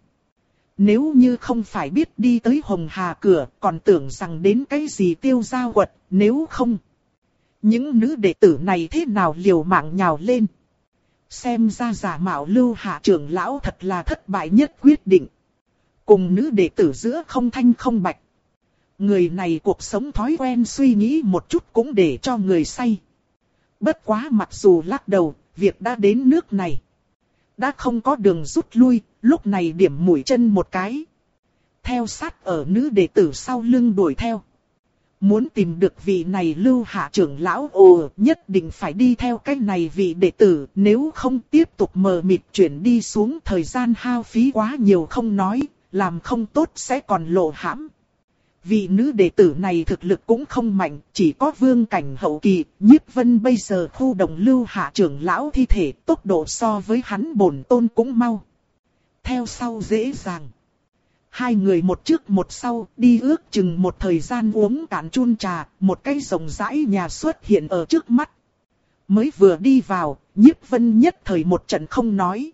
Nếu như không phải biết đi tới Hồng Hà cửa, còn tưởng rằng đến cái gì tiêu giao quật, nếu không. Những nữ đệ tử này thế nào liều mạng nhào lên. Xem ra giả mạo Lưu Hạ trưởng lão thật là thất bại nhất quyết định. Cùng nữ đệ tử giữa không thanh không bạch. Người này cuộc sống thói quen suy nghĩ một chút cũng để cho người say. Bất quá mặc dù lắc đầu, việc đã đến nước này. Đã không có đường rút lui, lúc này điểm mũi chân một cái. Theo sát ở nữ đệ tử sau lưng đuổi theo. Muốn tìm được vị này Lưu Hạ trưởng lão ồ, nhất định phải đi theo cái này vị đệ tử, nếu không tiếp tục mờ mịt chuyển đi xuống thời gian hao phí quá nhiều không nói, làm không tốt sẽ còn lộ hãm. Vị nữ đệ tử này thực lực cũng không mạnh, chỉ có vương cảnh hậu kỳ, Nhiếp Vân bây giờ khu động Lưu Hạ trưởng lão thi thể, tốc độ so với hắn bổn tôn cũng mau. Theo sau dễ dàng. Hai người một trước một sau, đi ước chừng một thời gian uống cạn chun trà, một cái rộng rãi nhà xuất hiện ở trước mắt. Mới vừa đi vào, Nhiếp Vân nhất thời một trận không nói.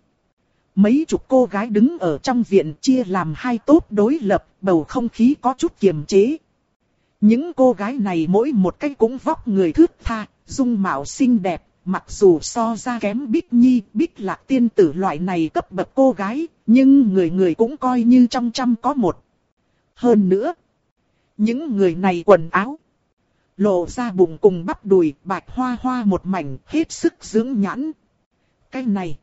Mấy chục cô gái đứng ở trong viện chia làm hai tốp đối lập, bầu không khí có chút kiềm chế. Những cô gái này mỗi một cái cũng vóc người thướt tha, dung mạo xinh đẹp, mặc dù so ra kém Bích Nhi, Bích Lạc tiên tử loại này cấp bậc cô gái, nhưng người người cũng coi như trong trăm có một. Hơn nữa, những người này quần áo lộ ra bụng cùng bắp đùi, bạch hoa hoa một mảnh, hết sức dưỡng nhãn. Cái này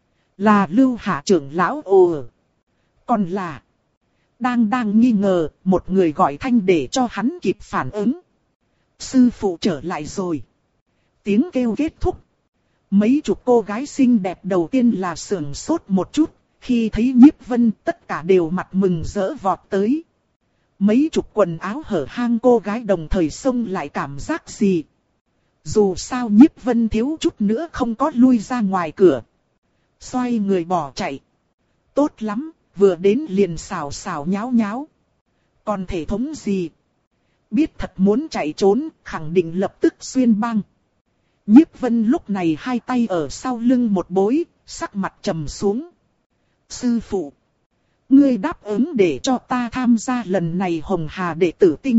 là Lưu Hạ trưởng lão ồ. Còn là đang đang nghi ngờ, một người gọi thanh để cho hắn kịp phản ứng. Sư phụ trở lại rồi. Tiếng kêu kết thúc. Mấy chục cô gái xinh đẹp đầu tiên là sưởng sốt một chút, khi thấy Nhiếp Vân tất cả đều mặt mừng rỡ vọt tới. Mấy chục quần áo hở hang cô gái đồng thời xông lại cảm giác gì. Dù sao Nhiếp Vân thiếu chút nữa không có lui ra ngoài cửa. Xoay người bỏ chạy. Tốt lắm, vừa đến liền xào xào nháo nháo. Còn thể thống gì? Biết thật muốn chạy trốn, khẳng định lập tức xuyên băng. Nhiếp Vân lúc này hai tay ở sau lưng một bối, sắc mặt trầm xuống. Sư phụ, ngươi đáp ứng để cho ta tham gia lần này Hồng Hà đệ tử tinh.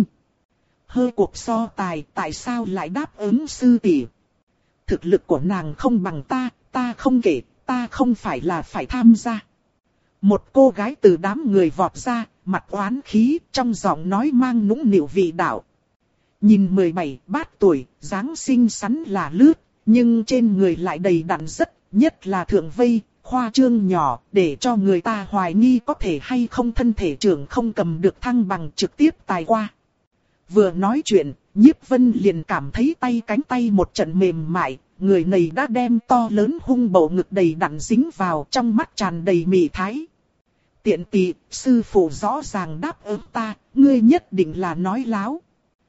Hơi cuộc so tài, tại sao lại đáp ứng sư tỷ? Thực lực của nàng không bằng ta, ta không kể, ta không phải là phải tham gia. Một cô gái từ đám người vọt ra, mặt oán khí, trong giọng nói mang nũng nịu vị đạo. Nhìn mười bảy bát tuổi, dáng xinh xắn là lướt, nhưng trên người lại đầy đặn rất, nhất là thượng vây, khoa trương nhỏ, để cho người ta hoài nghi có thể hay không thân thể trưởng không cầm được thăng bằng trực tiếp tài qua. Vừa nói chuyện, Nhiếp Vân liền cảm thấy tay cánh tay một trận mềm mại, người này đã đem to lớn hung bầu ngực đầy đặn dính vào, trong mắt tràn đầy mị thái. Tiện tỳ, sư phụ rõ ràng đáp ứng ta, ngươi nhất định là nói láo.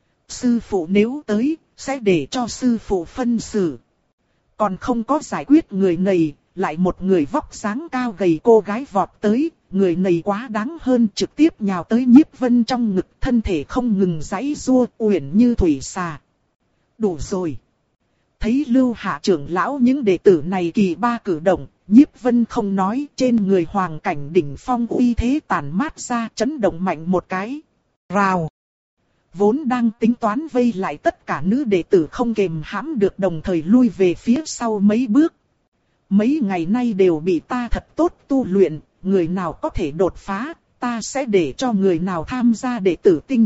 Sư phụ nếu tới, sẽ để cho sư phụ phân xử. Còn không có giải quyết người này, lại một người vóc dáng cao gầy cô gái vọt tới, người này quá đáng hơn, trực tiếp nhào tới Nhiếp Vân trong ngực, thân thể không ngừng giãy giụa, uyển như thủy xà. Đủ rồi. Thấy Lưu Hạ trưởng lão những đệ tử này kỳ ba cử động, Nhiếp Vân không nói, trên người hoàng cảnh đỉnh phong uy thế tàn mát ra, chấn động mạnh một cái. Rào. Vốn đang tính toán vây lại tất cả nữ đệ tử không kềm hãm được, đồng thời lui về phía sau mấy bước. Mấy ngày nay đều bị ta thật tốt tu luyện, người nào có thể đột phá, ta sẽ để cho người nào tham gia đệ tử tinh.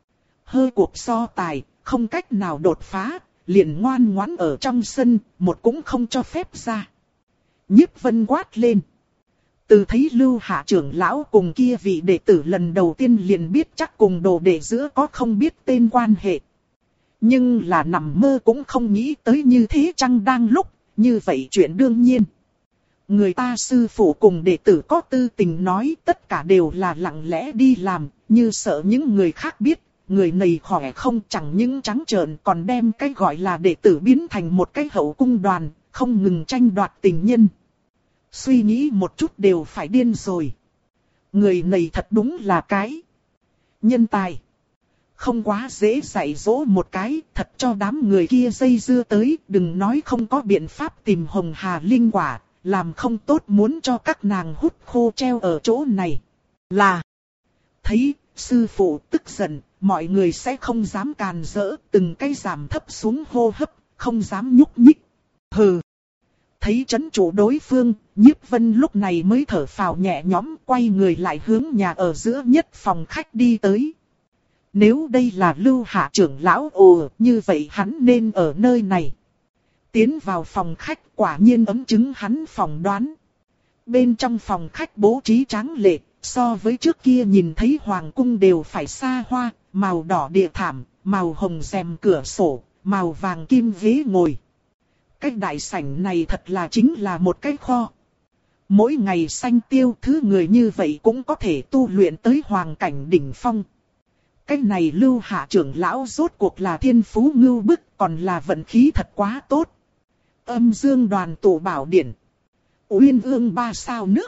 Hơi cuộc so tài, không cách nào đột phá, liền ngoan ngoãn ở trong sân, một cũng không cho phép ra. Nhiếp Vân quát lên. Từ thấy Lưu Hạ trưởng lão cùng kia vị đệ tử lần đầu tiên liền biết chắc cùng đồ đệ giữa có không biết tên quan hệ. Nhưng là nằm mơ cũng không nghĩ tới như thế chăng đang lúc, như vậy chuyện đương nhiên. Người ta sư phụ cùng đệ tử có tư tình nói tất cả đều là lặng lẽ đi làm, như sợ những người khác biết, người này khỏe không chẳng những trắng trợn còn đem cái gọi là đệ tử biến thành một cái hậu cung đoàn, không ngừng tranh đoạt tình nhân. Suy nghĩ một chút đều phải điên rồi. Người này thật đúng là cái nhân tài. Không quá dễ dạy dỗ một cái, thật cho đám người kia dây dưa tới, đừng nói không có biện pháp tìm Hồng Hà linh quả, làm không tốt muốn cho các nàng hút khô treo ở chỗ này. Là, thấy sư phụ tức giận, mọi người sẽ không dám càn rỡ, từng cái giảm thấp xuống hô hấp, không dám nhúc nhích. Hừ. Thấy trấn trụ đối phương, Nhiếp Vân lúc này mới thở phào nhẹ nhõm, quay người lại hướng nhà ở giữa nhất phòng khách đi tới. Nếu đây là Lưu Hạ trưởng lão ồ, như vậy hắn nên ở nơi này. Tiến vào phòng khách, quả nhiên ấm chứng hắn phỏng đoán. Bên trong phòng khách bố trí tráng lệ, so với trước kia nhìn thấy hoàng cung đều phải xa hoa, màu đỏ địa thảm, màu hồng rèm cửa sổ, màu vàng kim ghế ngồi. Cái đại sảnh này thật là chính là một cái kho. Mỗi ngày sanh tiêu thứ người như vậy cũng có thể tu luyện tới hoàng cảnh đỉnh phong. Cái này Lưu Hạ trưởng lão rốt cuộc là thiên phú ngưu bức, còn là vận khí thật quá tốt. Âm dương đoàn tụ bảo điển. Uyên ương ba sao nước.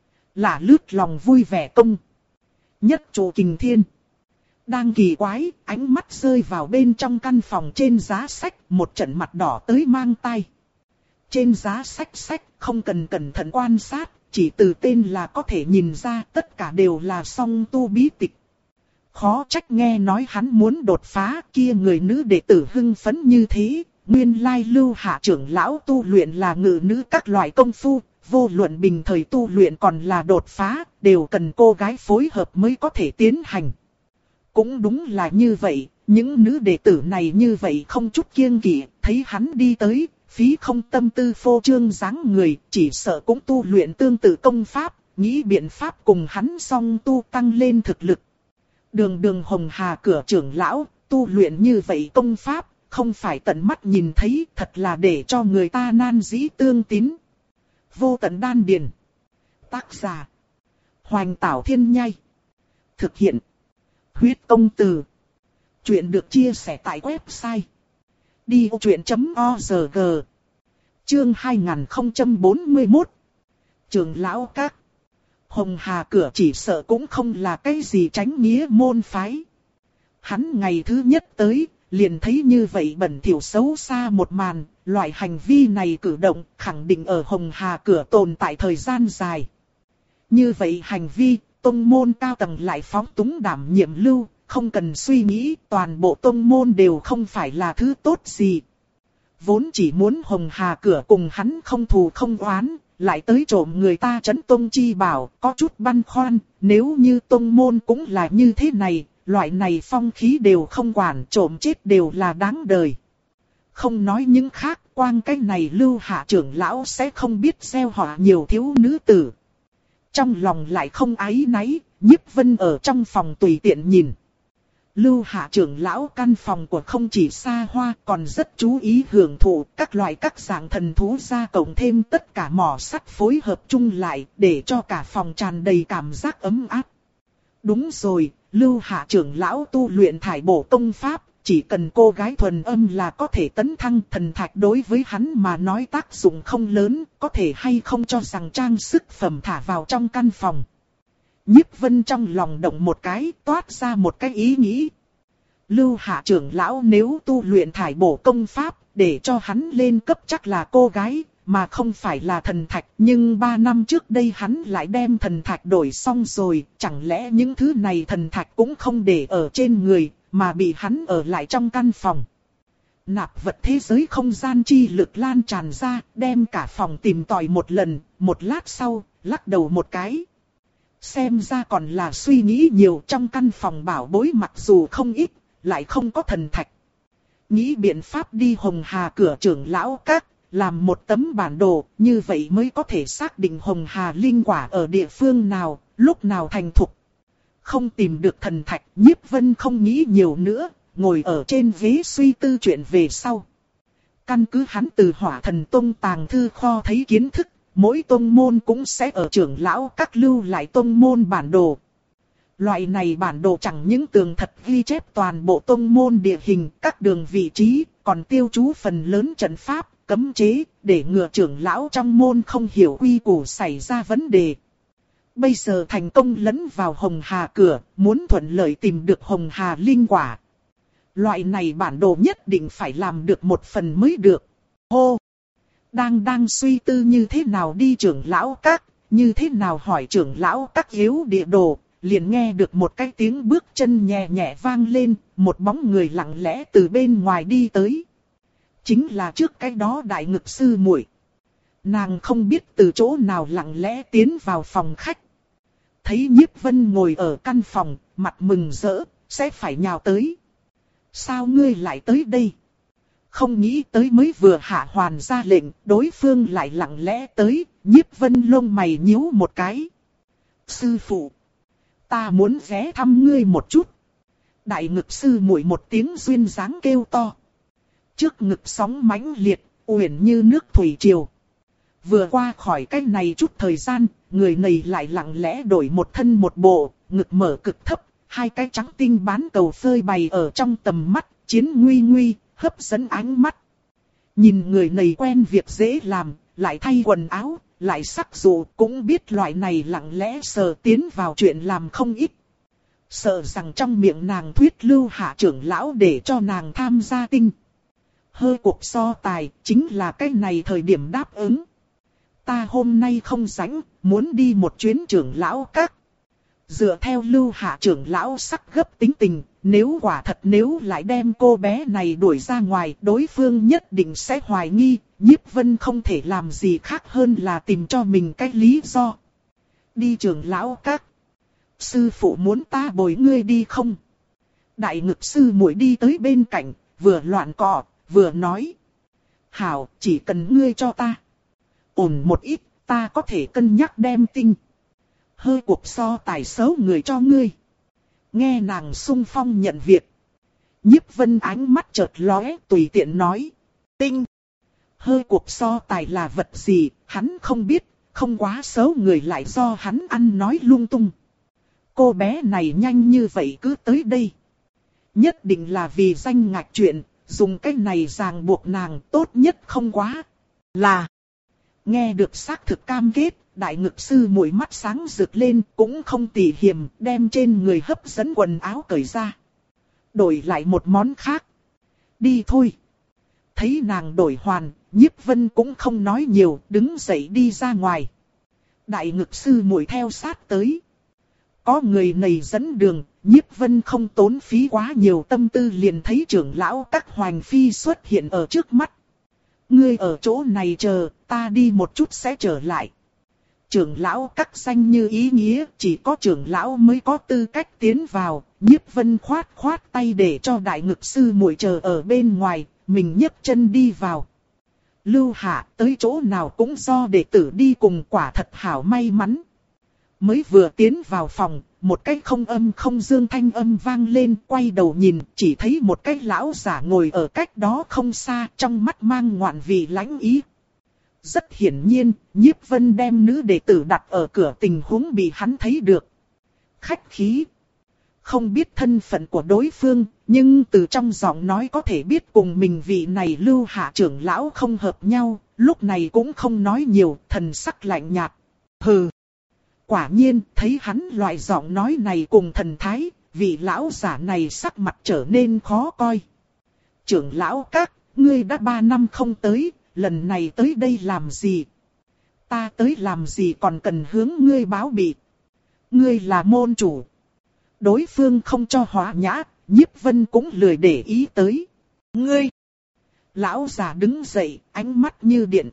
Là lướt lòng vui vẻ công. Nhất trụ kình thiên. Đang kỳ quái, ánh mắt rơi vào bên trong căn phòng trên giá sách, một trận mặt đỏ tới mang tai. Trên giá sách sách, không cần cẩn thận quan sát, chỉ từ tên là có thể nhìn ra tất cả đều là song tu bí tịch. Khó trách nghe nói hắn muốn đột phá, kia người nữ đệ tử hưng phấn như thế, nguyên lai Lưu Hạ trưởng lão tu luyện là ngự nữ các loại công phu, vô luận bình thời tu luyện còn là đột phá, đều cần cô gái phối hợp mới có thể tiến hành. Cũng đúng là như vậy, những nữ đệ tử này như vậy không chút kiêng kỵ, thấy hắn đi tới, phí không tâm tư phô trương dáng người, chỉ sợ cũng tu luyện tương tự công pháp, nghĩ biện pháp cùng hắn song tu tăng lên thực lực. Đường đường Hồng Hà cửa trưởng lão, tu luyện như vậy công pháp, không phải tận mắt nhìn thấy, thật là để cho người ta nan dĩ tương tín. Vô tận đan điền. Tác giả: Hoành Tảo Thiên Nhai. Thực hiện: Huyết Công Từ. Chuyện được chia sẻ tại website đi ô chuyện chấm org. Chương hai nghìn không trăm bốn mươi mốt. Trưởng lão các. Hồng Hà cửa chỉ sợ cũng không là cái gì tránh nghĩa môn phái. Hắn ngày thứ nhất tới, liền thấy như vậy bẩn thỉu xấu xa một màn, loại hành vi này cử động khẳng định ở Hồng Hà cửa tồn tại thời gian dài. Như vậy hành vi, tông môn cao tầng lại phóng túng đảm nhiệm lưu, không cần suy nghĩ, toàn bộ tông môn đều không phải là thứ tốt gì. Vốn chỉ muốn Hồng Hà cửa cùng hắn không thù không oán, lại tới trộm người ta trấn tông chi bảo, có chút băn khoăn, nếu như tông môn cũng là như thế này, loại này phong khí đều không quản, trộm chết đều là đáng đời. Không nói những khác, quang cái này Lưu Hạ trưởng lão sẽ không biết gieo họa nhiều thiếu nữ tử. Trong lòng lại không áy náy, Nhiếp Vân ở trong phòng tùy tiện nhìn. Lưu Hạ trưởng lão căn phòng của không chỉ xa hoa còn rất chú ý hưởng thụ các loại các dạng thần thú ra cộng thêm tất cả mỏ sắt phối hợp chung lại để cho cả phòng tràn đầy cảm giác ấm áp. Đúng rồi, Lưu Hạ trưởng lão tu luyện thải bổ công pháp, chỉ cần cô gái thuần âm là có thể tấn thăng thần thạch đối với hắn mà nói tác dụng không lớn, có thể hay không cho rằng trang sức phẩm thả vào trong căn phòng. Nhiếp Vân trong lòng động một cái, toát ra một cái ý nghĩ. Lưu Hạ trưởng lão nếu tu luyện thải bổ công pháp, để cho hắn lên cấp chắc là cô gái, mà không phải là thần thạch. Nhưng ba năm trước đây hắn lại đem thần thạch đổi xong rồi, chẳng lẽ những thứ này thần thạch cũng không để ở trên người, mà bị hắn ở lại trong căn phòng. Nạp vật thế giới không gian chi lực lan tràn ra, đem cả phòng tìm tòi một lần, một lát sau, lắc đầu một cái. Xem ra còn là suy nghĩ nhiều, trong căn phòng bảo bối mặc dù không ít, lại không có thần thạch. Nghĩ biện pháp đi Hồng Hà cửa trưởng lão các, làm một tấm bản đồ, như vậy mới có thể xác định Hồng Hà linh quả ở địa phương nào, lúc nào thành thục. Không tìm được thần thạch, Nhiếp Vân không nghĩ nhiều nữa, ngồi ở trên ghế suy tư chuyện về sau. Căn cứ hắn từ Hỏa Thần Tông tàng thư kho thấy kiến thức, mỗi tông môn cũng sẽ ở trưởng lão các lưu lại tông môn bản đồ. Loại này bản đồ chẳng những tường thật ghi chép toàn bộ tông môn địa hình, các đường vị trí, còn tiêu chú phần lớn trận pháp, cấm chế, để ngừa trưởng lão trong môn không hiểu quy củ xảy ra vấn đề. Bây giờ thành công lẫn vào Hồng Hà cửa, muốn thuận lợi tìm được Hồng Hà linh quả. Loại này bản đồ nhất định phải làm được một phần mới được. Hô! Đang đang suy tư như thế nào đi trưởng lão các, như thế nào hỏi trưởng lão các yếu địa đồ, liền nghe được một cái tiếng bước chân nhẹ nhẹ vang lên, một bóng người lặng lẽ từ bên ngoài đi tới. Chính là trước cái đó đại ngực sư muội. nàng không biết từ chỗ nào lặng lẽ tiến vào phòng khách. Thấy Nhiếp Vân ngồi ở căn phòng, mặt mừng rỡ, sẽ phải nhào tới. Sao ngươi lại tới đây? Không nghĩ tới mới vừa hạ hoàn ra lệnh, đối phương lại lặng lẽ tới, Nhiếp Vân lông mày nhíu một cái. Sư phụ, ta muốn ghé thăm ngươi một chút. Đại ngực sư muội một tiếng duyên dáng kêu to. Trước ngực sóng mãnh liệt, uyển như nước thủy triều. Vừa qua khỏi cái này chút thời gian, người này lại lặng lẽ đổi một thân một bộ, ngực mở cực thấp, hai cái trắng tinh bán cầu phơi bày ở trong tầm mắt, chiến nguy nguy, hấp dẫn ánh mắt. Nhìn người này quen việc dễ làm, lại thay quần áo, lại sắc dụ, cũng biết loại này lặng lẽ sờ tiến vào chuyện làm không ít. Sợ rằng trong miệng nàng thuyết Lưu Hạ trưởng lão để cho nàng tham gia tinh. Hơi cuộc so tài, chính là cái này thời điểm đáp ứng. Ta hôm nay không rảnh, muốn đi một chuyến trưởng lão các. Dựa theo Lưu Hạ trưởng lão sắc gấp tính tình, nếu quả thật nếu lại đem cô bé này đuổi ra ngoài, đối phương nhất định sẽ hoài nghi, Nhiếp Vân không thể làm gì khác hơn là tìm cho mình cái lý do. Đi trưởng lão các. Sư phụ muốn ta bồi ngươi đi không? Đại ngực sư muội đi tới bên cạnh, vừa loạn cọ, vừa nói. Hảo, chỉ cần ngươi cho ta ổn một ít, ta có thể cân nhắc đem tinh. Hơi cuộc so tài xấu người cho ngươi. Nghe nàng sung phong nhận việc. Nhiếp Vân ánh mắt chợt lóe, tùy tiện nói. Tinh. Hơi cuộc so tài là vật gì, hắn không biết, không quá xấu người lại do hắn ăn nói lung tung. Cô bé này nhanh như vậy cứ tới đây. Nhất định là vì danh ngạch chuyện, dùng cái này ràng buộc nàng tốt nhất không quá. Là. Nghe được xác thực cam kết, đại ngực sư muội mắt sáng rực lên, cũng không tỉ hiềm, đem trên người hấp dẫn quần áo cởi ra. Đổi lại một món khác. Đi thôi. Thấy nàng đổi hoàn, Nhiếp Vân cũng không nói nhiều, đứng dậy đi ra ngoài. Đại ngực sư muội theo sát tới. Có người này dẫn đường, Nhiếp Vân không tốn phí quá nhiều tâm tư liền thấy trưởng lão các Hoành Phi xuất hiện ở trước mắt. Ngươi ở chỗ này chờ, ta đi một chút sẽ trở lại. Trưởng lão các danh như ý nghĩa, chỉ có trưởng lão mới có tư cách tiến vào. Nhiếp Vân khoát khoát tay để cho đại ngực sư muội chờ ở bên ngoài, mình nhấc chân đi vào. Lưu Hạ tới chỗ nào cũng do đệ tử đi cùng, quả thật hảo may mắn. Mới vừa tiến vào phòng, một cái không âm không dương thanh âm vang lên, quay đầu nhìn, chỉ thấy một cái lão giả ngồi ở cách đó không xa, trong mắt mang ngoạn vị lãnh ý. Rất hiển nhiên, Nhiếp Vân đem nữ đệ tử đặt ở cửa, tình huống bị hắn thấy được. Khách khí. Không biết thân phận của đối phương, nhưng từ trong giọng nói có thể biết cùng mình vị này Lưu Hạ trưởng lão không hợp nhau, lúc này cũng không nói nhiều, thần sắc lạnh nhạt. Hừ. Quả nhiên, thấy hắn loại giọng nói này cùng thần thái, vị lão giả này sắc mặt trở nên khó coi. Trưởng lão các, ngươi đã ba năm không tới, lần này tới đây làm gì? Ta tới làm gì còn cần hướng ngươi báo bị? Ngươi là môn chủ. Đối phương không cho hóa nhã, Nhiếp Vân cũng lười để ý tới. Ngươi! Lão già đứng dậy, ánh mắt như điện.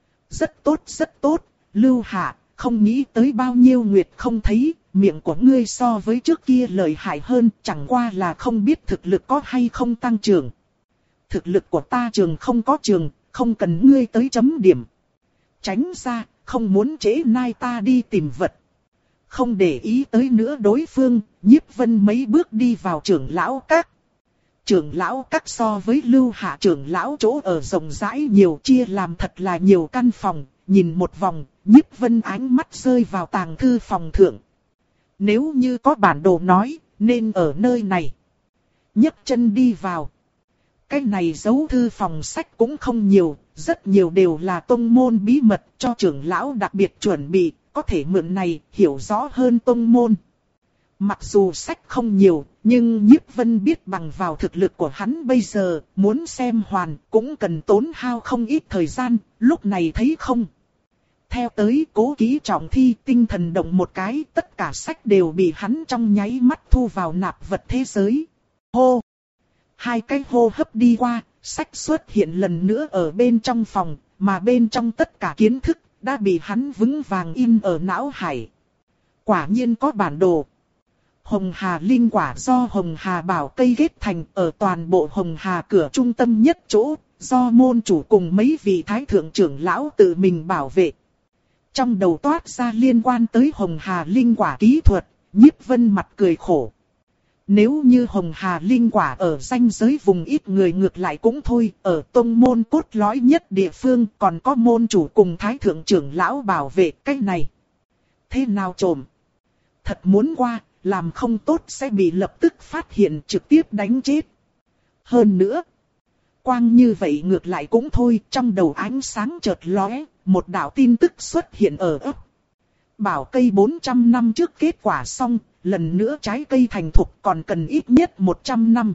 Rất tốt, rất tốt, Lưu Hạ, không nghĩ tới bao nhiêu nguyệt không thấy, miệng của ngươi so với trước kia lợi hại hơn, chẳng qua là không biết thực lực có hay không tăng trưởng. Thực lực của ta trường không có trường, không cần ngươi tới chấm điểm. Tránh ra, không muốn trễ nai ta đi tìm vật. Không để ý tới nữa đối phương, Nhiếp Vân mấy bước đi vào trưởng lão các. Trưởng lão các so với Lưu Hạ trưởng lão chỗ ở rộng rãi nhiều, chia làm thật là nhiều căn phòng, nhìn một vòng, Nhiếp Vân ánh mắt rơi vào tàng thư phòng thượng. Nếu như có bản đồ nói, nên ở nơi này. Nhấc chân đi vào. Cái này giấu thư phòng sách cũng không nhiều, rất nhiều đều là tông môn bí mật cho trưởng lão đặc biệt chuẩn bị, có thể mượn này hiểu rõ hơn tông môn. Mặc dù sách không nhiều, nhưng Nhiếp Vân biết bằng vào thực lực của hắn bây giờ, muốn xem hoàn cũng cần tốn hao không ít thời gian, lúc này thấy không. Theo tới Cố Ký trọng thi, tinh thần động một cái, tất cả sách đều bị hắn trong nháy mắt thu vào nạp vật thế giới. Hô! Hai cái hô hấp đi qua, sách xuất hiện lần nữa ở bên trong phòng, mà bên trong tất cả kiến thức đã bị hắn vững vàng in ở não hải. Quả nhiên có bản đồ. Hồng Hà linh quả do Hồng Hà bảo cây ghép thành ở toàn bộ Hồng Hà cửa trung tâm nhất chỗ, do môn chủ cùng mấy vị thái thượng trưởng lão tự mình bảo vệ. Trong đầu toát ra liên quan tới Hồng Hà linh quả kỹ thuật, Nhiếp Vân mặt cười khổ. Nếu như Hồng Hà linh quả ở ranh giới vùng ít người ngược lại cũng thôi, ở tông môn cốt lõi nhất địa phương còn có môn chủ cùng thái thượng trưởng lão bảo vệ cái này. Thế nào trộm? Thật muốn qua, làm không tốt sẽ bị lập tức phát hiện trực tiếp đánh chết. Hơn nữa, quang như vậy ngược lại cũng thôi, trong đầu ánh sáng chợt lóe, một đạo tin tức xuất hiện ở ấp. Bảo cây bốn trăm năm trước kết quả xong, lần nữa trái cây thành thục còn cần ít nhất một trăm năm.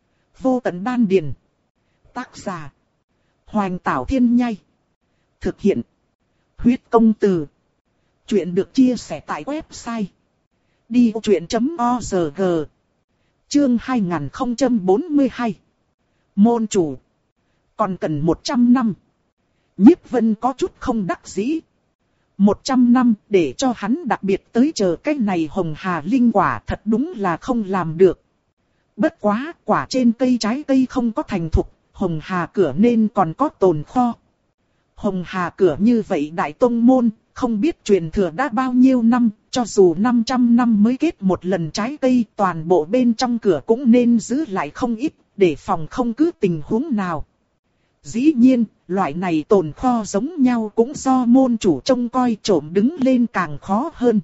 Vô tận đan điền. Tác giả: Hoành Tảo Thiên Nhai. Thực hiện: Huyết Công Từ. Chuyện được chia sẻ tại website đi ô chuyện chấm org. Chương hai nghìn không trăm bốn mươi hai. Môn chủ. Còn cần một trăm năm. Nhiếp Vân có chút không đắc dĩ. một trăm năm để cho hắn đặc biệt tới chờ cái này Hồng Hà linh quả thật đúng là không làm được. Bất quá, quả trên cây trái cây không có thành thục, Hồng Hà cửa nên còn có tồn kho. Hồng Hà cửa như vậy đại tông môn, không biết truyền thừa đã bao nhiêu năm, cho dù năm trăm năm mới kết một lần trái cây, toàn bộ bên trong cửa cũng nên giữ lại không ít, để phòng không cứ tình huống nào. Dĩ nhiên, loại này tồn kho giống nhau cũng do môn chủ trông coi, trộm đứng lên càng khó hơn.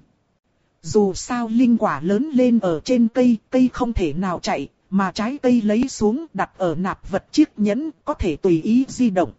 Dù sao linh quả lớn lên ở trên cây, cây không thể nào chạy, mà trái cây lấy xuống đặt ở nạp vật chiếc nhẫn có thể tùy ý di động.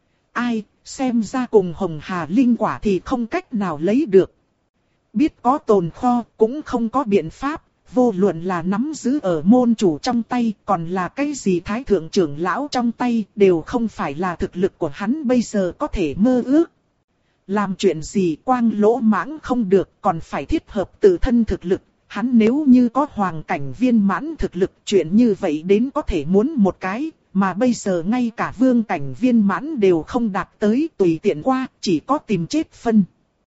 Ai, xem ra cùng Hồng Hà linh quả thì không cách nào lấy được. Biết có tồn kho cũng không có biện pháp. Vô luận là nắm giữ ở môn chủ trong tay, còn là cái gì thái thượng trưởng lão trong tay, đều không phải là thực lực của hắn bây giờ có thể mơ ước. Làm chuyện gì quang lỗ mãng không được, còn phải thiết hợp tự thân thực lực. Hắn nếu như có hoàng cảnh viên mãn thực lực, chuyện như vậy đến có thể muốn một cái, mà bây giờ ngay cả vương cảnh viên mãn đều không đạt tới, tùy tiện qua, chỉ có tìm chết phân.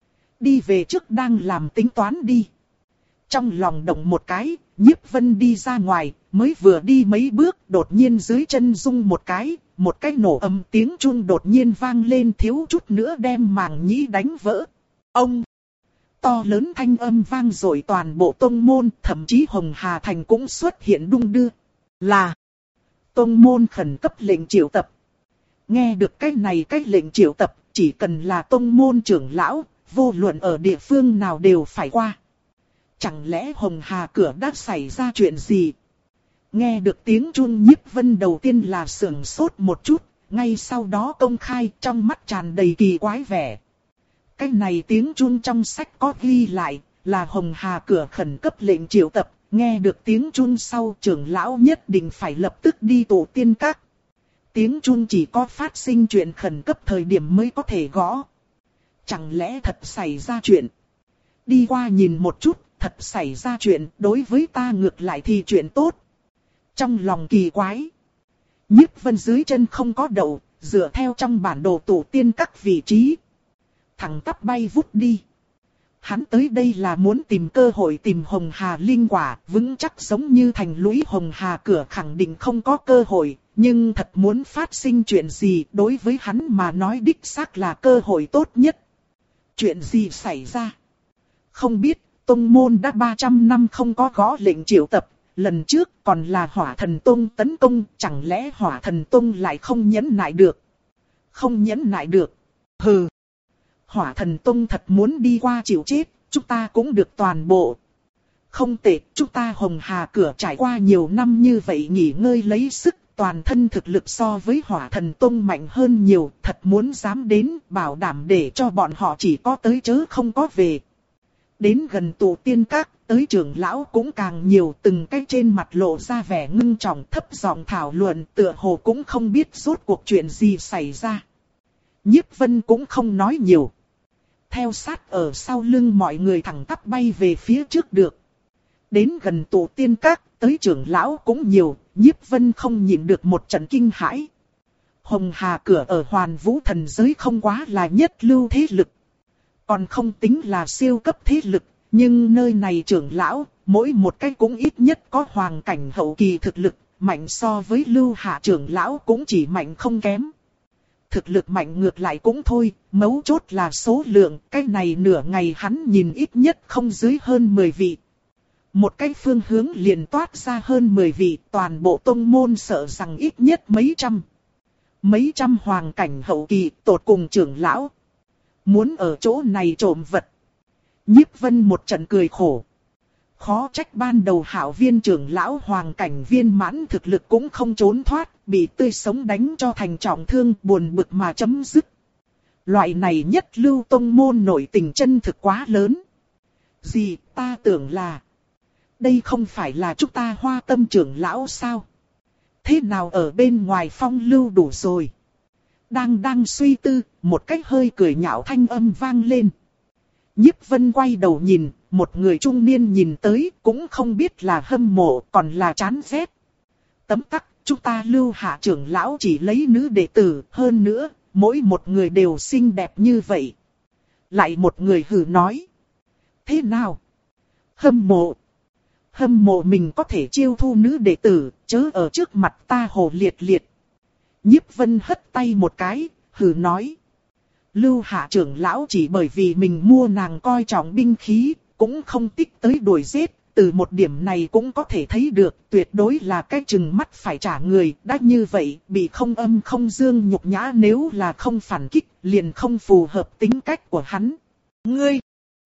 Đi về trước đang làm tính toán đi. Trong lòng động một cái, Nhiếp Vân đi ra ngoài, mới vừa đi mấy bước, đột nhiên dưới chân rung một cái, một cái nổ ầm tiếng chuông đột nhiên vang lên, thiếu chút nữa đem màng nhĩ đánh vỡ. Ông! To lớn thanh âm vang dội toàn bộ tông môn, thậm chí Hồng Hà Thành cũng xuất hiện đung đưa. Là tông môn khẩn cấp lệnh triệu tập. Nghe được cái này cái lệnh triệu tập, chỉ cần là tông môn trưởng lão, vô luận ở địa phương nào đều phải qua. Chẳng lẽ Hồng Hà cửa đã xảy ra chuyện gì? Nghe được tiếng chuông, Nhiếp Vân đầu tiên là sửng sốt một chút, ngay sau đó công khai, trong mắt tràn đầy kỳ quái vẻ. Cái này tiếng chuông trong sách có ghi lại, là Hồng Hà cửa khẩn cấp lệnh triệu tập, nghe được tiếng chuông sau trưởng lão nhất định phải lập tức đi tổ tiên các. Tiếng chuông chỉ có phát sinh chuyện khẩn cấp thời điểm mới có thể gõ. Chẳng lẽ thật xảy ra chuyện? Đi qua nhìn một chút. Thật xảy ra chuyện, đối với ta ngược lại thì chuyện tốt. Trong lòng kỳ quái, Nhiếp Vân dưới chân không có đậu, dựa theo trong bản đồ tổ tiên các vị trí, thẳng tắp bay vút đi. Hắn tới đây là muốn tìm cơ hội tìm Hồng Hà linh quả, vững chắc giống như thành lũy Hồng Hà cửa khẳng định không có cơ hội, nhưng thật muốn phát sinh chuyện gì đối với hắn mà nói đích xác là cơ hội tốt nhất. Chuyện gì xảy ra? Không biết. Tông môn đã ba trăm năm không có gõ lệnh triệu tập, lần trước còn là Hỏa Thần Tông tấn công, chẳng lẽ Hỏa Thần Tông lại không nhẫn nại được? Không nhẫn nại được? Hừ! Hỏa Thần Tông thật muốn đi qua chịu chết, chúng ta cũng được toàn bộ. Không tệ, chúng ta Hồng Hà cửa trải qua nhiều năm như vậy nghỉ ngơi lấy sức, toàn thân thực lực so với Hỏa Thần Tông mạnh hơn nhiều, thật muốn dám đến, bảo đảm để cho bọn họ chỉ có tới chớ không có về. Đến gần tổ tiên các, tới trưởng lão cũng càng nhiều, từng cái trên mặt lộ ra vẻ ngưng trọng, thấp giọng thảo luận, tựa hồ cũng không biết rốt cuộc chuyện gì xảy ra. Nhiếp Vân cũng không nói nhiều. Theo sát ở sau lưng mọi người thẳng tắp bay về phía trước được. Đến gần tổ tiên các, tới trưởng lão cũng nhiều, Nhiếp Vân không nhịn được một trận kinh hãi. Hồng Hà cửa ở Hoàn Vũ thần giới không quá là nhất lưu thế lực. Còn không tính là siêu cấp thế lực, nhưng nơi này trưởng lão, mỗi một cái cũng ít nhất có hoàng cảnh hậu kỳ thực lực, mạnh so với Lưu Hạ trưởng lão cũng chỉ mạnh không kém. Thực lực mạnh ngược lại cũng thôi, mấu chốt là số lượng, cái này nửa ngày hắn nhìn ít nhất không dưới hơn mười vị. Một cái phương hướng liền toát ra hơn mười vị, toàn bộ tông môn sợ rằng ít nhất mấy trăm. Mấy trăm hoàng cảnh hậu kỳ, tột cùng trưởng lão. Muốn ở chỗ này trộm vật. Nhiếp Vân một trận cười khổ. Khó trách ban đầu hảo viên trưởng lão hoàng cảnh viên mãn thực lực cũng không trốn thoát, bị tươi sống đánh cho thành trọng thương, buồn bực mà chấm dứt. Loại này nhất lưu tông môn nội tình chân thực quá lớn. Gì, ta tưởng là... Đây không phải là chúng ta Hoa Tâm trưởng lão sao? Thế nào ở bên ngoài phong lưu đủ rồi? Đang đang suy tư, một cách hơi cười nhạo thanh âm vang lên. Nhiếp Vân quay đầu nhìn, một người trung niên nhìn tới, cũng không biết là hâm mộ, còn là chán ghét. Tấm tắc, chúng ta Lưu Hạ trưởng lão chỉ lấy nữ đệ tử, hơn nữa, mỗi một người đều xinh đẹp như vậy. Lại một người hừ nói. Thế nào? Hâm mộ. Hâm mộ mình có thể chiêu thu nữ đệ tử, chớ ở trước mặt ta hồ liệt liệt. Nhiếp Vân hất tay một cái, hừ nói. Lưu Hạ trưởng lão chỉ bởi vì mình mua nàng coi trọng binh khí, cũng không tích tới đuổi giết, từ một điểm này cũng có thể thấy được, tuyệt đối là cái chừng mắt phải trả người, đã như vậy, bị không âm không dương nhục nhã nếu là không phản kích, liền không phù hợp tính cách của hắn. Ngươi!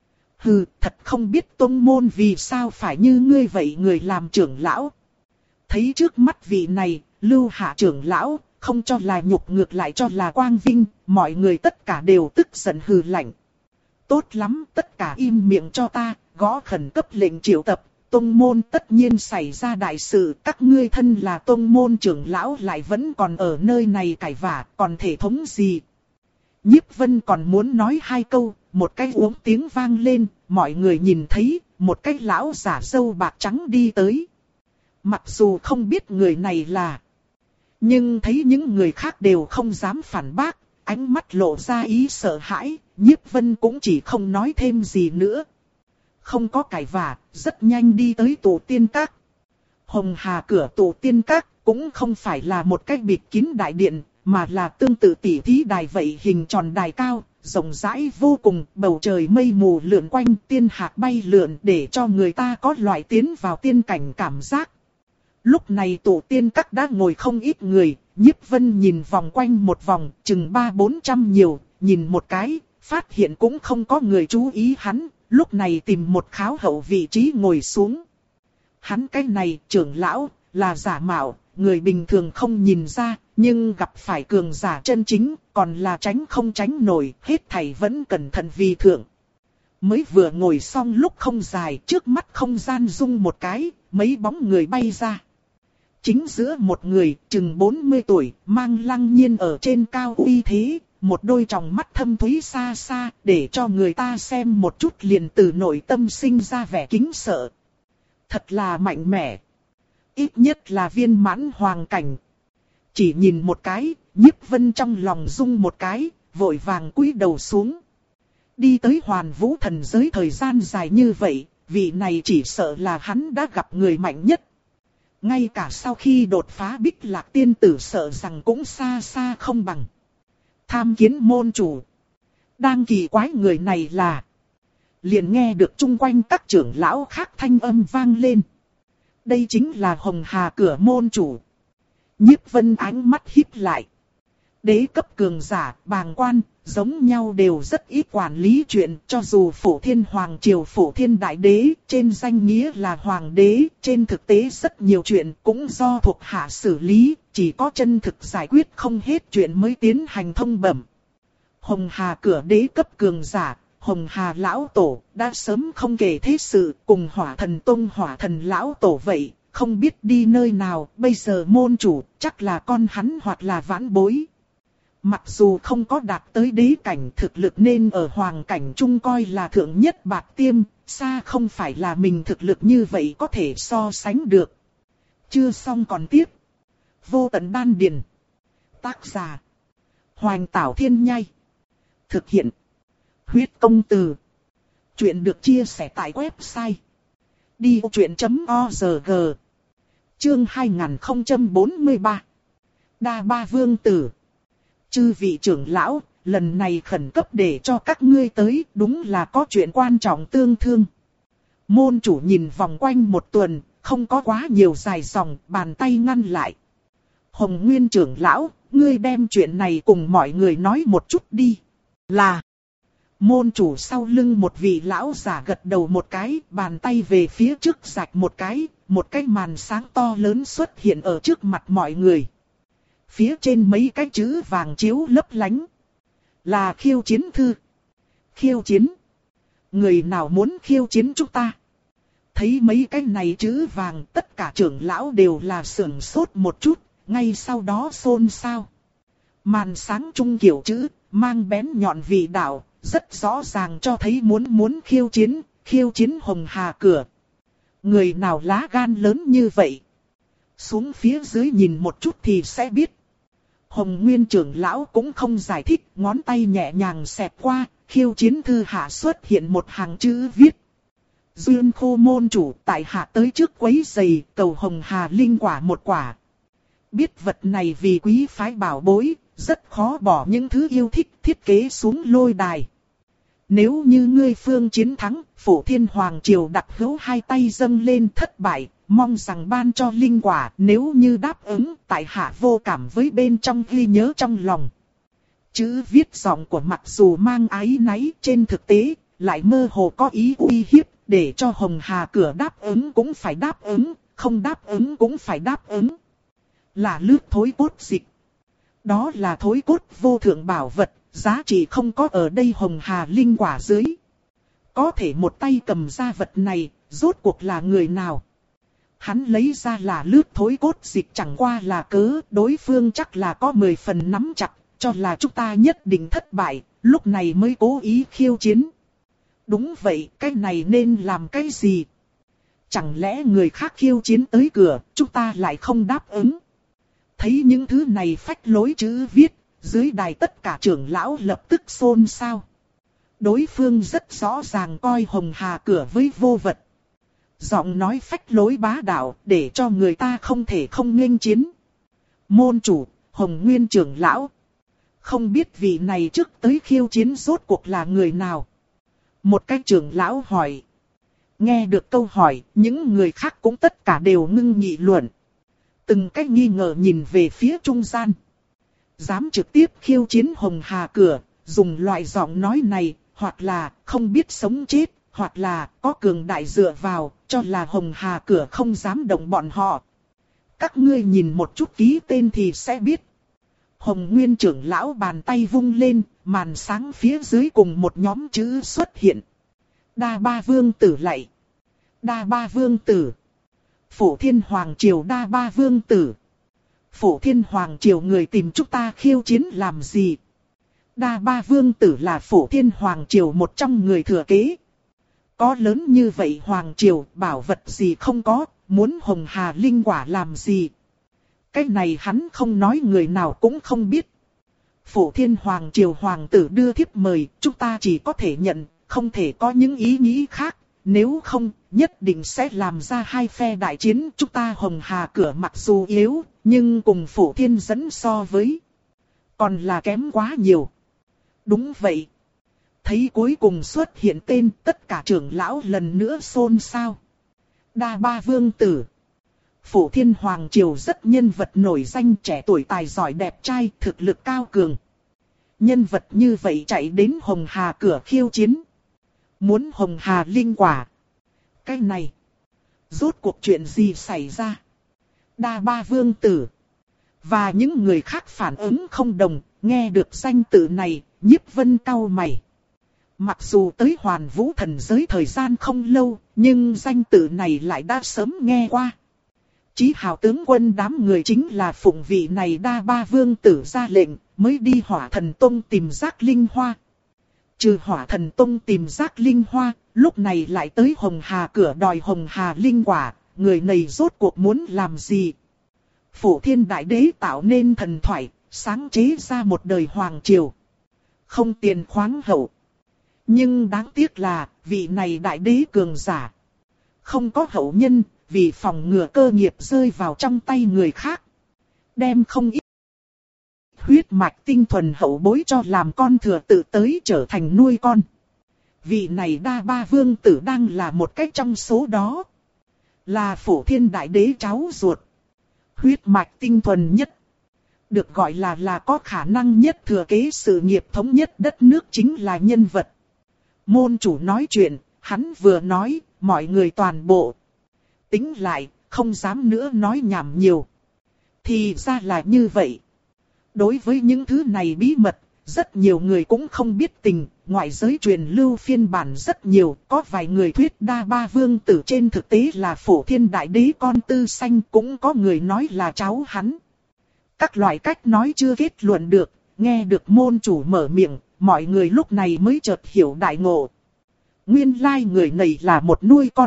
Hừ, thật không biết tông môn vì sao phải như ngươi vậy người làm trưởng lão. Thấy trước mắt vị này, Lưu Hạ trưởng lão, không cho là nhục ngược lại cho là quang vinh, mọi người tất cả đều tức giận hừ lạnh. Tốt lắm, tất cả im miệng cho ta, gõ khẩn cấp lệnh triệu tập, tông môn tất nhiên xảy ra đại sự, các ngươi thân là tông môn trưởng lão lại vẫn còn ở nơi này cãi vả, còn thể thống gì. Nhiếp Vân còn muốn nói hai câu, một cái uống tiếng vang lên, mọi người nhìn thấy, một cái lão giả râu bạc trắng đi tới. Mặc dù không biết người này là, nhưng thấy những người khác đều không dám phản bác, ánh mắt lộ ra ý sợ hãi, Nhiếp Vân cũng chỉ không nói thêm gì nữa. Không có cãi vả, rất nhanh đi tới tổ tiên các. Hồng Hà cửa tổ tiên các cũng không phải là một cái bịt kín đại điện, mà là tương tự tỉ thí đài vậy, hình tròn đài cao, rộng rãi vô cùng, bầu trời mây mù lượn quanh, tiên hạc bay lượn để cho người ta có loại tiến vào tiên cảnh cảm giác. Lúc này tổ tiên các đã ngồi không ít người, Nhiếp Vân nhìn vòng quanh một vòng, chừng ba bốn trăm nhiều, nhìn một cái, phát hiện cũng không có người chú ý hắn, lúc này tìm một kháo hậu vị trí ngồi xuống. Hắn cái này, trưởng lão, là giả mạo, người bình thường không nhìn ra, nhưng gặp phải cường giả chân chính, còn là tránh không tránh nổi, hết thảy vẫn cẩn thận vì thượng. Mới vừa ngồi xong lúc không dài, trước mắt không gian rung một cái, mấy bóng người bay ra. Chính giữa một người, chừng bốn mươi tuổi, mang lăng nhiên ở trên cao uy thế, một đôi tròng mắt thâm thúy xa xa, để cho người ta xem một chút liền từ nội tâm sinh ra vẻ kính sợ. Thật là mạnh mẽ. Ít nhất là viên mãn hoàng cảnh. Chỉ nhìn một cái, Nhiếp Vân trong lòng rung một cái, vội vàng cúi đầu xuống. Đi tới Hoàn Vũ thần giới thời gian dài như vậy, vị này chỉ sợ là hắn đã gặp người mạnh nhất. Ngay cả sau khi đột phá Bích Lạc tiên tử sợ rằng cũng xa xa không bằng. Tham kiến môn chủ. Đang kỳ quái người này là. Liền nghe được chung quanh các trưởng lão khác thanh âm vang lên. Đây chính là Hồng Hà cửa môn chủ. Nhiếp Vân ánh mắt híp lại. Đế cấp cường giả, bàng quan, giống nhau đều rất ít quản lý chuyện, cho dù Phổ Thiên Hoàng Triều Phổ Thiên Đại Đế, trên danh nghĩa là Hoàng đế, trên thực tế rất nhiều chuyện cũng do thuộc hạ xử lý, chỉ có chân thực giải quyết không hết chuyện mới tiến hành thông bẩm. Hồng Hà cửa đế cấp cường giả, Hồng Hà lão tổ, đã sớm không kể thế sự, cùng Hỏa Thần Tông Hỏa Thần lão tổ vậy, không biết đi nơi nào, bây giờ môn chủ, chắc là con hắn hoặc là vãn bối. Mặc dù không có đạt tới đế cảnh thực lực nên ở hoàng cảnh trung coi là thượng nhất bạc tiêm, xa không phải là mình thực lực như vậy có thể so sánh được. Chưa xong còn tiếp. Vô tận đan điền. Tác giả. Hoành Tảo Thiên Nhai. Thực hiện. Huyết Công Từ. Chuyện được chia sẻ tại website. đi vô chuyện chấm org. Chương hai nghìn không trăm bốn mươi ba. Đa Ba Vương Tử. Chư vị trưởng lão, lần này khẩn cấp để cho các ngươi tới, đúng là có chuyện quan trọng tương thương. Môn chủ nhìn vòng quanh một tuần, không có quá nhiều dài dòng, bàn tay ngăn lại. Hồng Nguyên trưởng lão, ngươi đem chuyện này cùng mọi người nói một chút đi. Là. Môn chủ sau lưng một vị lão giả gật đầu một cái, bàn tay về phía trước rạch một cái, một cái màn sáng to lớn xuất hiện ở trước mặt mọi người. Phía trên mấy cái chữ vàng chiếu lấp lánh. Là khiêu chiến thư. Khiêu chiến. Người nào muốn khiêu chiến chúng ta? Thấy mấy cái này chữ vàng, tất cả trưởng lão đều là sửng sốt một chút, ngay sau đó xôn xao. Màn sáng trung kiểu chữ, mang bén nhọn vị đạo, rất rõ ràng cho thấy muốn muốn khiêu chiến, khiêu chiến Hồng Hà cửa. Người nào lá gan lớn như vậy? Xuống phía dưới nhìn một chút thì sẽ biết. Hồng Nguyên trưởng lão cũng không giải thích, ngón tay nhẹ nhàng xẹt qua, khiêu chiến thư hạ xuất hiện một hàng chữ viết. Duyên Khô môn chủ tại hạ tới trước quấy giày, cầu Hồng Hà linh quả một quả. Biết vật này vì quý phái bảo bối, rất khó bỏ những thứ yêu thích thiết kế xuống lôi đài. Nếu như ngươi phương chiến thắng, Phổ Thiên Hoàng Triều đặt hữu hai tay dâng lên thất bại, mong rằng ban cho linh quả, nếu như đáp ứng, tại hạ vô cảm với bên trong ghi nhớ trong lòng. Chữ viết giọng của mặc dù mang áy náy, trên thực tế, lại mơ hồ có ý uy hiếp, để cho Hồng Hà cửa đáp ứng cũng phải đáp ứng, không đáp ứng cũng phải đáp ứng. Là lướt thối cốt dịch. Đó là thối cốt vô thượng bảo vật, giá trị không có ở đây Hồng Hà linh quả dưới. Có thể một tay cầm ra vật này, rốt cuộc là người nào? Hắn lấy ra là lướt thối cốt dịch chẳng qua là cớ, đối phương chắc là có mười phần nắm chặt, cho là chúng ta nhất định thất bại, lúc này mới cố ý khiêu chiến. Đúng vậy, cái này nên làm cái gì? Chẳng lẽ người khác khiêu chiến tới cửa, chúng ta lại không đáp ứng? Thấy những thứ này phách lối chữ viết, dưới đài tất cả trưởng lão lập tức xôn xao. Đối phương rất rõ ràng coi Hồng Hà cửa với vô vật. Giọng nói phách lối bá đạo để cho người ta không thể không nghênh chiến. Môn chủ, Hồng Nguyên trưởng lão. Không biết vị này trước tới khiêu chiến rốt cuộc là người nào? Một cái trưởng lão hỏi. Nghe được câu hỏi, những người khác cũng tất cả đều ngưng nghị luận. Từng cách nghi ngờ nhìn về phía trung gian. Dám trực tiếp khiêu chiến Hồng Hà cửa, dùng loại giọng nói này, hoặc là không biết sống chết, hoặc là có cường đại dựa vào, cho là Hồng Hà cửa không dám động bọn họ. Các ngươi nhìn một chút ký tên thì sẽ biết. Hồng Nguyên trưởng lão bàn tay vung lên, màn sáng phía dưới cùng một nhóm chữ xuất hiện. Đa Ba Vương Tử lạy. Đa Ba Vương Tử. Phổ Thiên Hoàng Triều Đa Ba Vương Tử. Phổ Thiên Hoàng Triều người tìm chúng ta khiêu chiến làm gì? Đa Ba Vương Tử là Phổ Thiên Hoàng Triều một trong người thừa kế. Có lớn như vậy Hoàng Triều, bảo vật gì không có, muốn Hồng Hà linh quả làm gì? Cái này hắn không nói người nào cũng không biết. Phổ Thiên Hoàng Triều Hoàng Tử đưa thiếp mời, chúng ta chỉ có thể nhận, không thể có những ý nghĩ khác. Nếu không, nhất định sẽ làm ra hai phe đại chiến. Chúng ta Hồng Hà cửa mặc dù yếu, nhưng cùng Phổ Thiên dẫn so với, còn là kém quá nhiều. Đúng vậy. Thấy cuối cùng xuất hiện tên, tất cả trưởng lão lần nữa xôn xao. Đa Ba Vương Tử. Phổ Thiên Hoàng Triều rất nhân vật nổi danh, trẻ tuổi tài giỏi đẹp trai, thực lực cao cường. Nhân vật như vậy chạy đến Hồng Hà cửa khiêu chiến. Muốn Hồng Hà linh quả. Cái này. Rốt cuộc chuyện gì xảy ra? Đa Ba Vương Tử. Và những người khác phản ứng không đồng, nghe được danh tự này, Nhiếp Vân cau mày. Mặc dù tới Hoàn Vũ thần giới thời gian không lâu, nhưng danh tự này lại đã sớm nghe qua. Chí Hào tướng quân đám người chính là phụng vị này Đa Ba Vương Tử ra lệnh, mới đi Hỏa Thần Tông tìm Giác Linh Hoa. Trừ Hỏa Thần Tông tìm Giác Linh Hoa, lúc này lại tới Hồng Hà cửa đòi Hồng Hà linh quả, người này rốt cuộc muốn làm gì? Phổ Thiên Đại Đế tạo nên thần thoại, sáng chế ra một đời hoàng triều. Không tiền khoáng hậu. Nhưng đáng tiếc là, vị này đại đế cường giả. Không có hậu nhân, vì phòng ngừa cơ nghiệp rơi vào trong tay người khác. Đem không ít huyết mạch tinh thuần hậu bối cho làm con thừa tự tới trở thành nuôi con. Vị này đa ba vương tử đang là một cách trong số đó. Là Phổ Thiên Đại Đế cháu ruột. Huyết mạch tinh thuần nhất. Được gọi là là có khả năng nhất thừa kế sự nghiệp thống nhất đất nước chính là nhân vật. Môn chủ nói chuyện, hắn vừa nói, mọi người toàn bộ. Tính lại, không dám nữa nói nhảm nhiều. Thì ra là như vậy. Đối với những thứ này bí mật, rất nhiều người cũng không biết tình, ngoại giới truyền lưu phiên bản rất nhiều, có vài người thuyết đa ba vương tử trên thực tế là Phổ Thiên Đại Đế con tư sanh, cũng có người nói là cháu hắn. Các loại cách nói chưa kết luận được, nghe được môn chủ mở miệng, mọi người lúc này mới chợt hiểu đại ngộ. Nguyên lai người này là một nuôi con.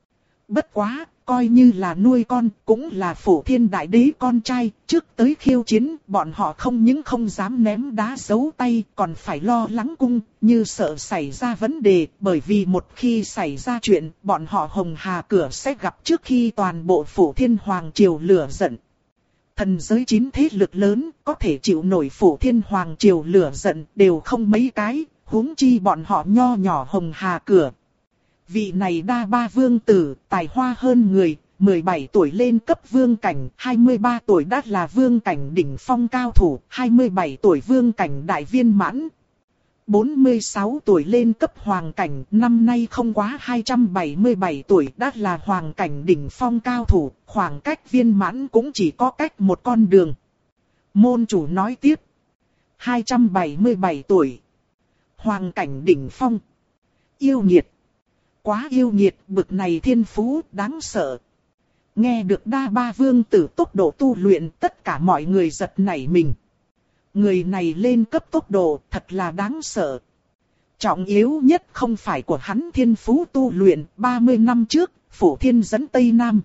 Bất quá, coi như là nuôi con, cũng là Phổ Thiên Đại Đế con trai, trước tới khiêu chiến, bọn họ không những không dám ném đá giấu tay, còn phải lo lắng cung, như sợ xảy ra vấn đề, bởi vì một khi xảy ra chuyện, bọn họ Hồng Hà cửa sẽ gặp trước khi toàn bộ Phổ Thiên Hoàng Triều lửa giận. Thần giới chín thế lực lớn, có thể chịu nổi Phổ Thiên Hoàng Triều lửa giận, đều không mấy cái, huống chi bọn họ nho nhỏ Hồng Hà cửa. Vị này đa ba vương tử, tài hoa hơn người, mười bảy tuổi lên cấp vương cảnh, hai mươi ba tuổi đã là vương cảnh đỉnh phong cao thủ, hai mươi bảy tuổi vương cảnh đại viên mãn. bốn mươi sáu tuổi lên cấp hoàng cảnh, năm nay không quá hai trăm bảy mươi bảy tuổi đã là hoàng cảnh đỉnh phong cao thủ, khoảng cách viên mãn cũng chỉ có cách một con đường. Môn chủ nói tiếp, hai trăm bảy mươi bảy tuổi, hoàng cảnh đỉnh phong, yêu nghiệt. Quá yêu nghiệt, bực này thiên phú đáng sợ. Nghe được đa ba vương tử tốc độ tu luyện, tất cả mọi người giật nảy mình. Người này lên cấp tốc độ thật là đáng sợ. Trọng yếu nhất không phải của hắn thiên phú tu luyện, ba mươi năm trước, Phổ Thiên dẫn Tây Nam.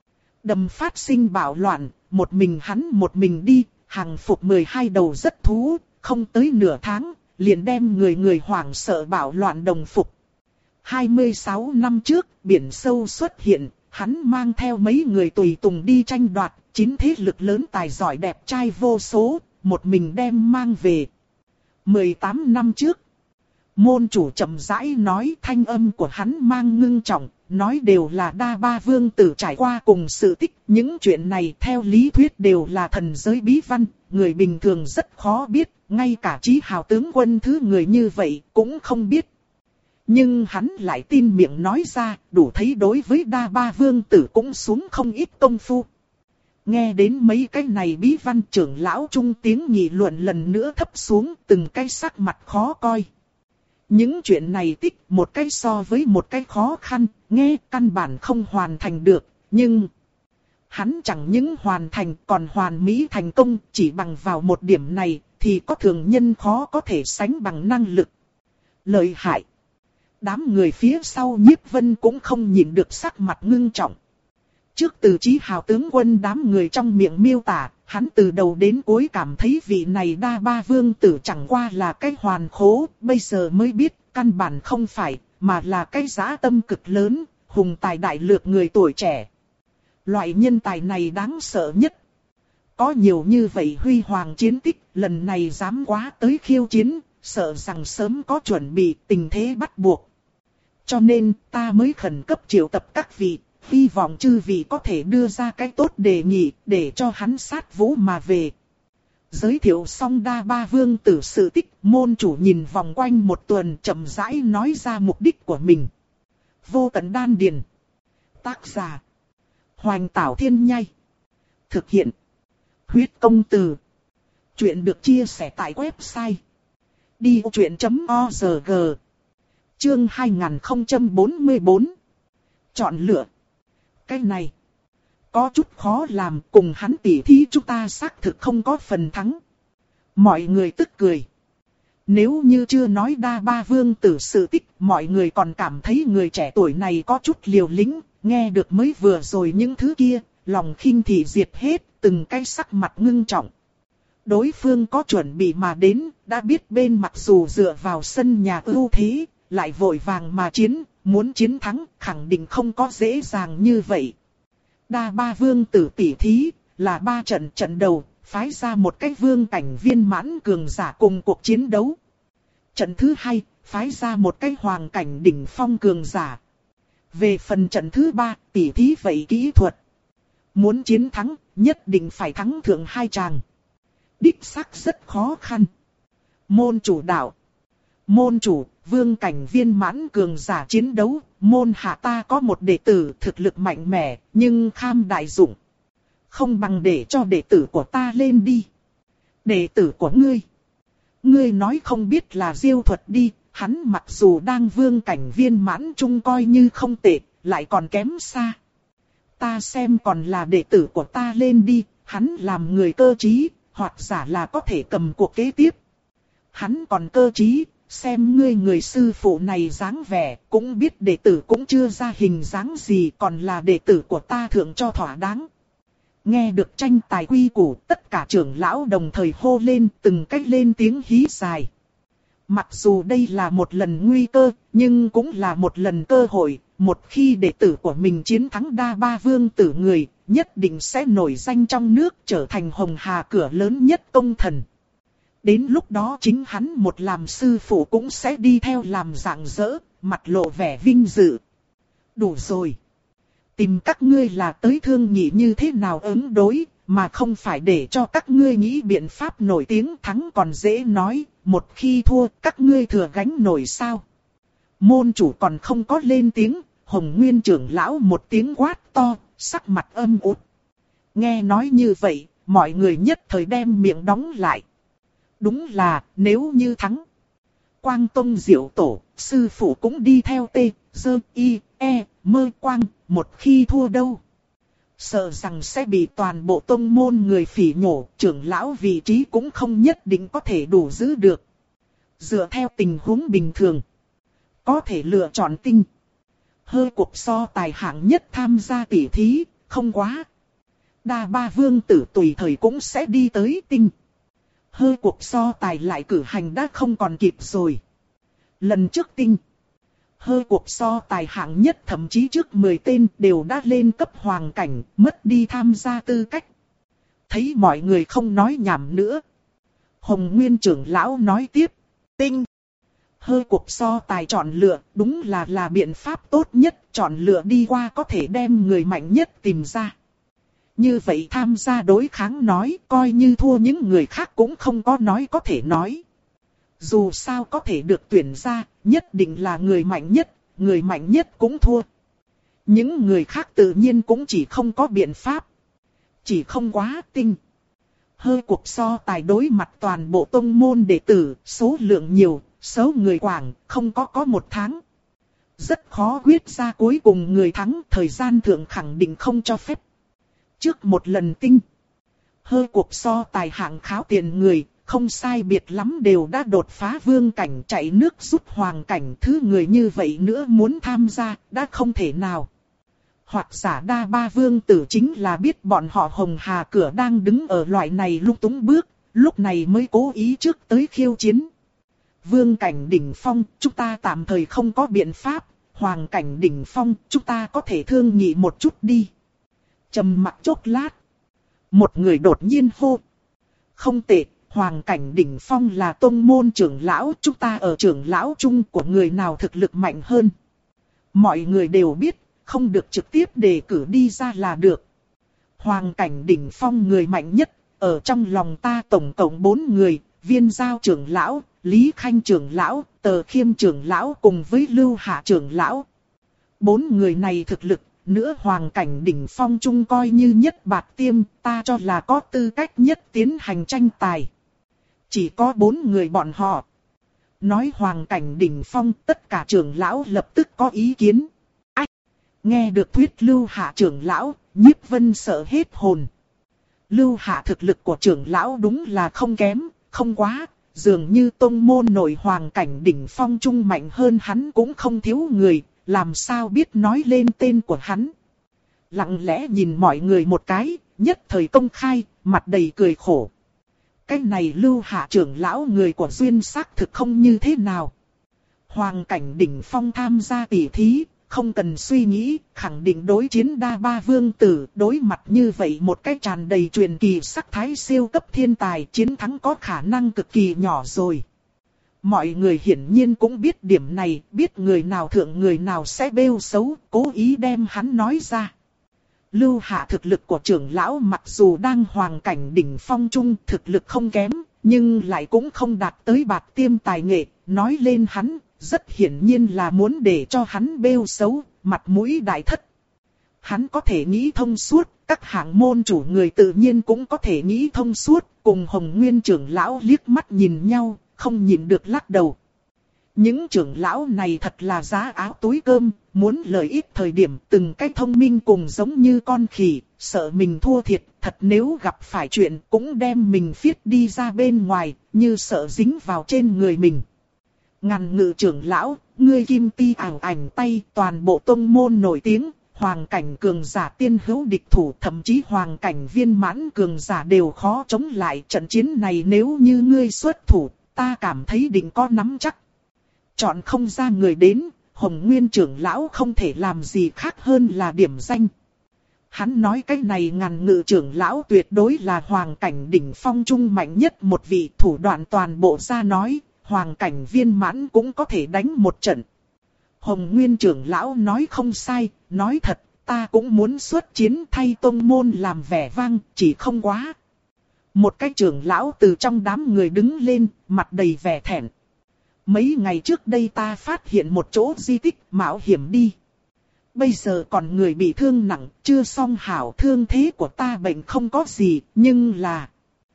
Đầm phát sinh bạo loạn, một mình hắn một mình đi, hàng phục mười hai đầu rất thú, không tới nửa tháng, liền đem người người hoảng sợ bạo loạn đồng phục. hai mươi sáu năm trước, biển sâu xuất hiện, hắn mang theo mấy người tùy tùng đi tranh đoạt, chín thế lực lớn tài giỏi đẹp trai vô số, một mình đem mang về. mười tám năm trước, môn chủ chậm rãi nói, thanh âm của hắn mang ngưng trọng, nói đều là đa ba vương tử trải qua cùng sự tích. Những chuyện này theo lý thuyết đều là thần giới bí văn, người bình thường rất khó biết, ngay cả chí hào tướng quân thứ người như vậy cũng không biết. Nhưng hắn lại tin miệng nói ra, đủ thấy đối với đa ba vương tử cũng xuống không ít công phu. Nghe đến mấy cái này bí văn, trưởng lão trung tiếng nghị luận lần nữa thấp xuống, từng cái sắc mặt khó coi. Những chuyện này tích một cái so với một cái khó khăn, nghe căn bản không hoàn thành được, nhưng hắn chẳng những hoàn thành còn hoàn mỹ thành công, chỉ bằng vào một điểm này thì có thường nhân khó có thể sánh bằng năng lực. Lợi hại. Đám người phía sau Nhiếp Vân cũng không nhịn được sắc mặt ngưng trọng. Trước từ chí hào tướng quân đám người trong miệng miêu tả, hắn từ đầu đến cuối cảm thấy vị này đa ba vương tử chẳng qua là cái hoàn khố, bây giờ mới biết căn bản không phải, mà là cái dã tâm cực lớn, hùng tài đại lược người tuổi trẻ. Loại nhân tài này đáng sợ nhất. Có nhiều như vậy huy hoàng chiến tích, lần này dám quá tới khiêu chiến, sợ rằng sớm có chuẩn bị, tình thế bắt buộc. Cho nên ta mới khẩn cấp triệu tập các vị, hy vọng chư vị có thể đưa ra cái tốt đề nghị để cho hắn sát vũ mà về. Giới thiệu xong đa ba vương tử sự tích, môn chủ nhìn vòng quanh một tuần chậm rãi nói ra mục đích của mình. Vô tận đan điền. Tác giả. Hoành Tảo Thiên Nhai. Thực hiện. Huyết Công Từ. Chuyện được chia sẻ tại website đi vô chuyện chấm org. Chương hai nghìn không trăm bốn mươi bốn. Chọn lựa. Cái này có chút khó làm, cùng hắn tỉ thí chúng ta xác thực không có phần thắng. Mọi người tức cười. Nếu như chưa nói đa ba vương tử sự tích, mọi người còn cảm thấy người trẻ tuổi này có chút liều lĩnh, nghe được mới vừa rồi những thứ kia, lòng khinh thị diệt hết, từng cái sắc mặt ngưng trọng. Đối phương có chuẩn bị mà đến, đã biết bên mặc dù dựa vào sân nhà ưu thế, lại vội vàng mà chiến, muốn chiến thắng, khẳng định không có dễ dàng như vậy. Đa ba vương tử tỷ thí, là ba trận trận đầu, phái ra một cái vương cảnh viên mãn cường giả cùng cuộc chiến đấu. Trận thứ hai, phái ra một cái hoàng cảnh đỉnh phong cường giả. Về phần trận thứ ba, tỷ thí vậy kỹ thuật. Muốn chiến thắng, nhất định phải thắng thượng hai chàng. Đích xác rất khó khăn. Môn chủ đạo. Môn chủ, vương cảnh viên mãn cường giả chiến đấu, môn hạ ta có một đệ tử thực lực mạnh mẽ, nhưng kham đại dụng. Không bằng để cho đệ tử của ta lên đi. Đệ tử của ngươi. Ngươi nói không biết là diêu thuật đi, hắn mặc dù đang vương cảnh viên mãn chung coi như không tệ, lại còn kém xa. Ta xem còn là đệ tử của ta lên đi, hắn làm người cơ trí, hoặc giả là có thể cầm cuộc kế tiếp. Hắn còn cơ trí, xem ngươi người sư phụ này dáng vẻ, cũng biết đệ tử cũng chưa ra hình dáng gì, còn là đệ tử của ta thượng cho thỏa đáng. Nghe được tranh tài quy củ, tất cả trưởng lão đồng thời hô lên, từng cách lên tiếng hí dài. Mặc dù đây là một lần nguy cơ, nhưng cũng là một lần cơ hội. Một khi đệ tử của mình chiến thắng đa ba vương tử người, nhất định sẽ nổi danh trong nước, trở thành hồng hà cửa lớn nhất công thần. Đến lúc đó chính hắn một làm sư phụ cũng sẽ đi theo làm rạng rỡ, mặt lộ vẻ vinh dự. Đủ rồi. Tìm các ngươi là tới thương nghị như thế nào ứng đối, mà không phải để cho các ngươi nghĩ biện pháp nổi tiếng thắng còn dễ nói, một khi thua các ngươi thừa gánh nổi sao. Môn chủ còn không có lên tiếng, Hồng Nguyên trưởng lão một tiếng quát to, sắc mặt âm uất. Nghe nói như vậy, mọi người nhất thời đem miệng đóng lại. Đúng là, nếu như thắng. Quang Tông Diệu Tổ, sư phụ cũng đi theo tê, dơ, y, e, mơ quang, một khi thua đâu. Sợ rằng sẽ bị toàn bộ tông môn người phỉ nhổ, trưởng lão vị trí cũng không nhất định có thể đủ giữ được. Dựa theo tình huống bình thường, có thể lựa chọn tinh. Hơi cuộc so tài hạng nhất tham gia tỷ thí, không quá. Đa ba vương tử tùy thời cũng sẽ đi tới tinh. Hơi cuộc so tài lại cử hành đã không còn kịp rồi. Lần trước tinh. Hơi cuộc so tài hạng nhất thậm chí trước mười tên đều đã lên cấp hoàng cảnh, mất đi tham gia tư cách. Thấy mọi người không nói nhảm nữa. Hồng Nguyên trưởng lão nói tiếp. Tinh. Hơi cuộc so tài chọn lựa đúng là là biện pháp tốt nhất, chọn lựa đi qua có thể đem người mạnh nhất tìm ra. Như vậy tham gia đối kháng nói, coi như thua những người khác cũng không có nói có thể nói. Dù sao có thể được tuyển ra, nhất định là người mạnh nhất, người mạnh nhất cũng thua. Những người khác tự nhiên cũng chỉ không có biện pháp. Chỉ không quá tinh. Hơi cuộc so tài đối mặt toàn bộ tông môn đệ tử, số lượng nhiều, số người quảng, không có có một tháng. Rất khó quyết ra cuối cùng người thắng, thời gian thượng khẳng định không cho phép. Trước một lần tinh. Hơi cuộc so tài hạng kháo tiền người, không sai biệt lắm đều đã đột phá vương cảnh chạy nước rút hoàng cảnh, thứ người như vậy nữa muốn tham gia, đã không thể nào. Hoặc giả đa ba vương tử chính là biết bọn họ hồng hà cửa đang đứng ở loại này lung túng bước, lúc này mới cố ý trước tới khiêu chiến. Vương cảnh đỉnh phong, chúng ta tạm thời không có biện pháp, hoàng cảnh đỉnh phong, chúng ta có thể thương nghị một chút đi. Trầm mặc chốc lát. Một người đột nhiên hô. Không tệ, hoàng cảnh đỉnh phong là tông môn trưởng lão, chúng ta ở trưởng lão chung của người nào thực lực mạnh hơn. Mọi người đều biết, không được trực tiếp đề cử đi ra là được. Hoàng cảnh đỉnh phong người mạnh nhất, ở trong lòng ta tổng cộng bốn người, Viên Giao trưởng lão, Lý Khanh trưởng lão, Tờ Khiêm trưởng lão cùng với Lưu Hạ trưởng lão. Bốn người này thực lực, nữa hoàng cảnh đỉnh phong chung coi như nhất bạt tiêm, ta cho là có tư cách nhất tiến hành tranh tài. Chỉ có bốn người bọn họ. Nói hoàng cảnh đỉnh phong, tất cả trưởng lão lập tức có ý kiến. Ách! Nghe được thuyết Lưu Hạ trưởng lão, Nhiếp Vân sợ hết hồn. Lưu Hạ thực lực của trưởng lão đúng là không kém, không quá, dường như tông môn nội hoàng cảnh đỉnh phong trung mạnh hơn hắn cũng không thiếu người, làm sao biết nói lên tên của hắn. Lặng lẽ nhìn mọi người một cái, nhất thời công khai, mặt đầy cười khổ. Cái này Lưu Hạ trưởng lão người của Duyên xác thực không như thế nào. Hoàng cảnh đỉnh phong tham gia tỷ thí, không cần suy nghĩ, khẳng định đối chiến đa ba vương tử, đối mặt như vậy một cái tràn đầy truyền kỳ sắc thái siêu cấp thiên tài, chiến thắng có khả năng cực kỳ nhỏ rồi. Mọi người hiển nhiên cũng biết điểm này, biết người nào thượng người nào sẽ bêu xấu, cố ý đem hắn nói ra. Lưu Hạ thực lực của trưởng lão mặc dù đang hoàng cảnh đỉnh phong trung thực lực không kém, nhưng lại cũng không đạt tới bạt tiêm tài nghệ, nói lên hắn, rất hiển nhiên là muốn để cho hắn bêu xấu, mặt mũi đại thất. Hắn có thể nghĩ thông suốt, các hạng môn chủ người tự nhiên cũng có thể nghĩ thông suốt, cùng Hồng Nguyên trưởng lão liếc mắt nhìn nhau, không nhìn được lắc đầu. Những trưởng lão này thật là giá áo túi cơm, muốn lợi ích thời điểm từng cái thông minh cùng giống như con khỉ, sợ mình thua thiệt, thật nếu gặp phải chuyện cũng đem mình phiết đi ra bên ngoài, như sợ dính vào trên người mình. Ngàn Ngự trưởng lão, ngươi kim ti ảo ảnh tay, toàn bộ tông môn nổi tiếng, hoàng cảnh cường giả tiên hữu địch thủ, thậm chí hoàng cảnh viên mãn cường giả đều khó chống lại. Trận chiến này nếu như ngươi xuất thủ, ta cảm thấy định có nắm chắc. Chọn không ra người đến, Hồng Nguyên trưởng lão không thể làm gì khác hơn là điểm danh. Hắn nói cái này Ngàn Ngự trưởng lão tuyệt đối là hoàng cảnh đỉnh phong trung mạnh nhất một vị, thủ đoạn toàn bộ ra nói, hoàng cảnh viên mãn cũng có thể đánh một trận. Hồng Nguyên trưởng lão nói không sai, nói thật, ta cũng muốn xuất chiến thay tông môn làm vẻ vang, chỉ không quá. Một cái trưởng lão từ trong đám người đứng lên, mặt đầy vẻ thẹn. Mấy ngày trước đây ta phát hiện một chỗ di tích, mạo hiểm đi. Bây giờ còn người bị thương nặng, chưa xong hảo, thương thế của ta bệnh không có gì, nhưng là...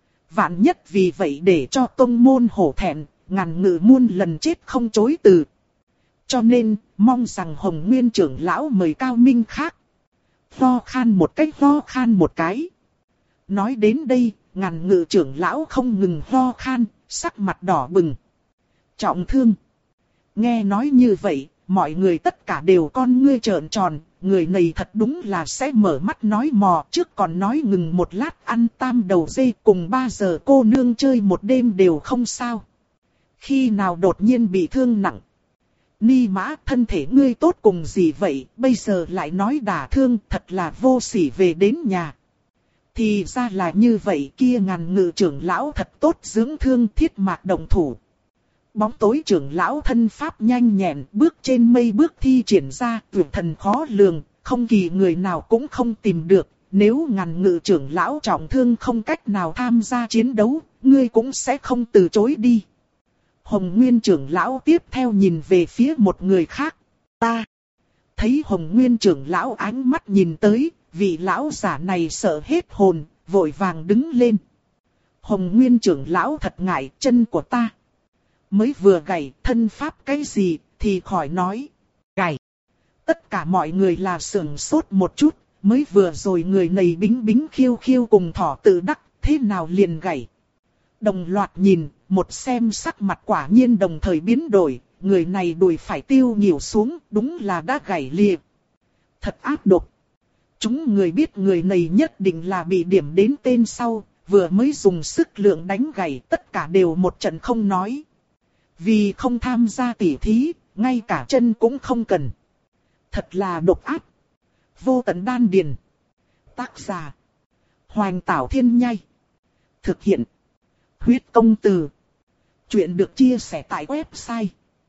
Vạn nhất vì vậy để cho tông môn hổ thẹn, Ngàn Ngự muôn lần chết không chối từ. Cho nên, mong rằng Hồng Nguyên trưởng lão mời cao minh khác. Ho khan một cái, ho khan một cái. Nói đến đây, Ngàn Ngự trưởng lão không ngừng ho khan, sắc mặt đỏ bừng. Trọng thương. Nghe nói như vậy, mọi người tất cả đều con ngươi trợn tròn, người này thật đúng là sẽ mở mắt nói mò, trước còn nói ngừng một lát ăn tam đầu dê cùng ba giờ cô nương chơi một đêm đều không sao. Khi nào đột nhiên bị thương nặng. Ni Mã, thân thể ngươi tốt cùng gì vậy, bây giờ lại nói đả thương, thật là vô sỉ. Về đến nhà. Thì ra là như vậy, kia Ngàn Ngự trưởng lão thật tốt dưỡng thương, thiết mạc động thủ. Bóng tối trưởng lão thân pháp nhanh nhẹn, bước trên mây bước thi triển ra, tuyệt thần khó lường, không kỳ người nào cũng không tìm được. Nếu Ngàn Ngự trưởng lão trọng thương không cách nào tham gia chiến đấu, ngươi cũng sẽ không từ chối đi. Hồng Nguyên trưởng lão tiếp theo nhìn về phía một người khác. Ta thấy Hồng Nguyên trưởng lão ánh mắt nhìn tới, vị lão giả này sợ hết hồn, vội vàng đứng lên. Hồng Nguyên trưởng lão thật ngại, chân của ta mới vừa gãy, thân pháp cái gì thì khỏi nói. Gãy. Tất cả mọi người là sửng sốt một chút, mới vừa rồi người này bính bính khiêu khiêu cùng thỏ tự đắc, thế nào liền gãy. Đồng loạt nhìn, một xem sắc mặt quả nhiên đồng thời biến đổi, người này đùi phải tiêu nhỉu xuống, đúng là đã gãy lìa. Thật ác độc. Chúng người biết người này nhất định là bị điểm đến tên sau, vừa mới dùng sức lượng đánh gãy, tất cả đều một trận không nói. Vì không tham gia tỉ thí, ngay cả chân cũng không cần. Thật là độc ác. Vô tận đan điền. Tác giả: Hoành Tảo Thiên Nhai. Thực hiện: Huyết Công Từ. Chuyện được chia sẻ tại website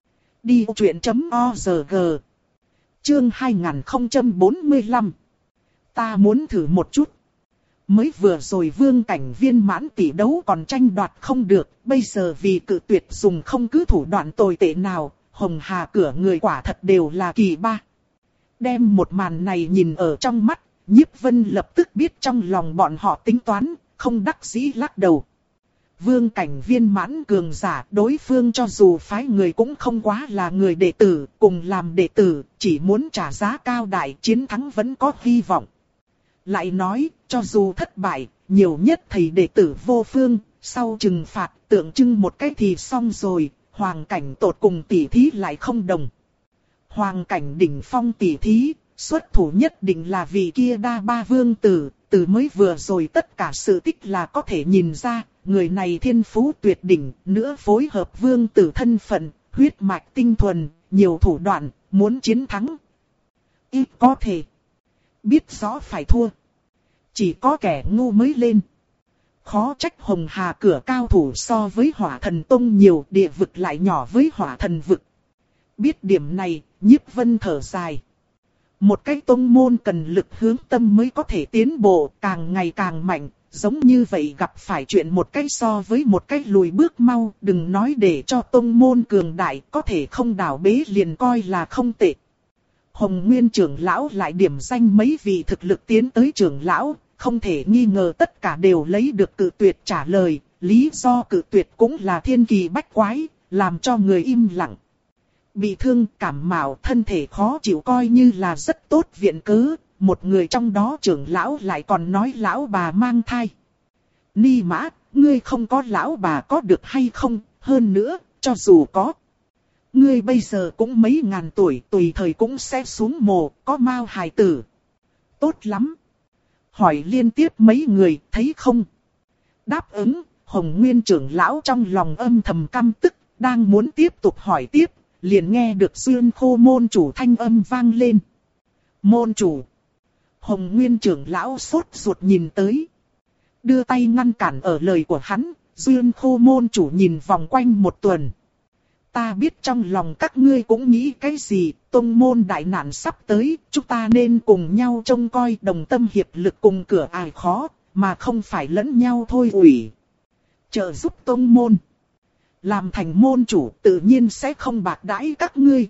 đi vô chuyện chấm org. Chương hai nghìn không trăm bốn mươi lăm. Ta muốn thử một chút. Mới vừa rồi vương cảnh viên mãn tỷ đấu còn tranh đoạt không được, bây giờ vì cự tuyệt dùng không cứ thủ đoạn tồi tệ nào, Hồng Hà cửa người quả thật đều là kỳ ba. Đem một màn này nhìn ở trong mắt, Nhiếp Vân lập tức biết trong lòng bọn họ tính toán, không đắc dĩ lắc đầu. Vương cảnh viên mãn cường giả, đối phương cho dù phái người cũng không quá là người đệ tử, cùng làm đệ tử, chỉ muốn trả giá cao đại, chiến thắng vẫn có hy vọng. Lại nói, cho dù thất bại, nhiều nhất thầy đệ tử vô phương, sau trừng phạt tượng trưng một cái thì xong rồi, hoàng cảnh tột cùng tỷ thí lại không đồng. Hoàng cảnh đỉnh phong tỷ thí, xuất thủ nhất định là vị kia đa ba vương tử, từ mới vừa rồi tất cả sự tích là có thể nhìn ra, người này thiên phú tuyệt đỉnh, nữa phối hợp vương tử thân phận, huyết mạch tinh thuần, nhiều thủ đoạn, muốn chiến thắng. Ít có thể. Biết rõ phải thua. Chỉ có kẻ ngu mới lên. Khó trách Hồng Hà cửa cao thủ so với Hỏa Thần Tông nhiều, địa vực lại nhỏ với Hỏa Thần vực. Biết điểm này, Nhiếp Vân thở dài. Một cái tông môn cần lực hướng tâm mới có thể tiến bộ, càng ngày càng mạnh. Giống như vậy gặp phải chuyện một cái so với một cái lùi bước mau, đừng nói để cho tông môn cường đại, có thể không đảo bế liền coi là không tệ. Hồng Nguyên trưởng lão lại điểm danh mấy vị thực lực tiến tới trưởng lão, không thể nghi ngờ tất cả đều lấy được cự tuyệt trả lời, lý do cự tuyệt cũng là thiên kỳ bách quái, làm cho người im lặng. Bị thương, cảm mạo, thân thể khó chịu coi như là rất tốt viện cớ, một người trong đó trưởng lão lại còn nói lão bà mang thai. Ni Mã, ngươi không có lão bà có được hay không, hơn nữa, cho dù có. Ngươi bây giờ cũng mấy ngàn tuổi, tùy thời cũng sẽ xuống mồ, có mau hài tử. Tốt lắm. Hỏi liên tiếp mấy người, thấy không? Đáp ứng, Hồng Nguyên trưởng lão trong lòng âm thầm căm tức, đang muốn tiếp tục hỏi tiếp, liền nghe được Xuyên Khô môn chủ thanh âm vang lên. Môn chủ. Hồng Nguyên trưởng lão sốt ruột nhìn tới. Đưa tay ngăn cản ở lời của hắn, Xuyên Khô môn chủ nhìn vòng quanh một tuần. Ta biết trong lòng các ngươi cũng nghĩ cái gì, tông môn đại nạn sắp tới, chúng ta nên cùng nhau trông coi, đồng tâm hiệp lực cùng cửa ải khó, mà không phải lẫn nhau thôi ủy. Trợ giúp tông môn. Làm thành môn chủ tự nhiên sẽ không bạc đãi các ngươi.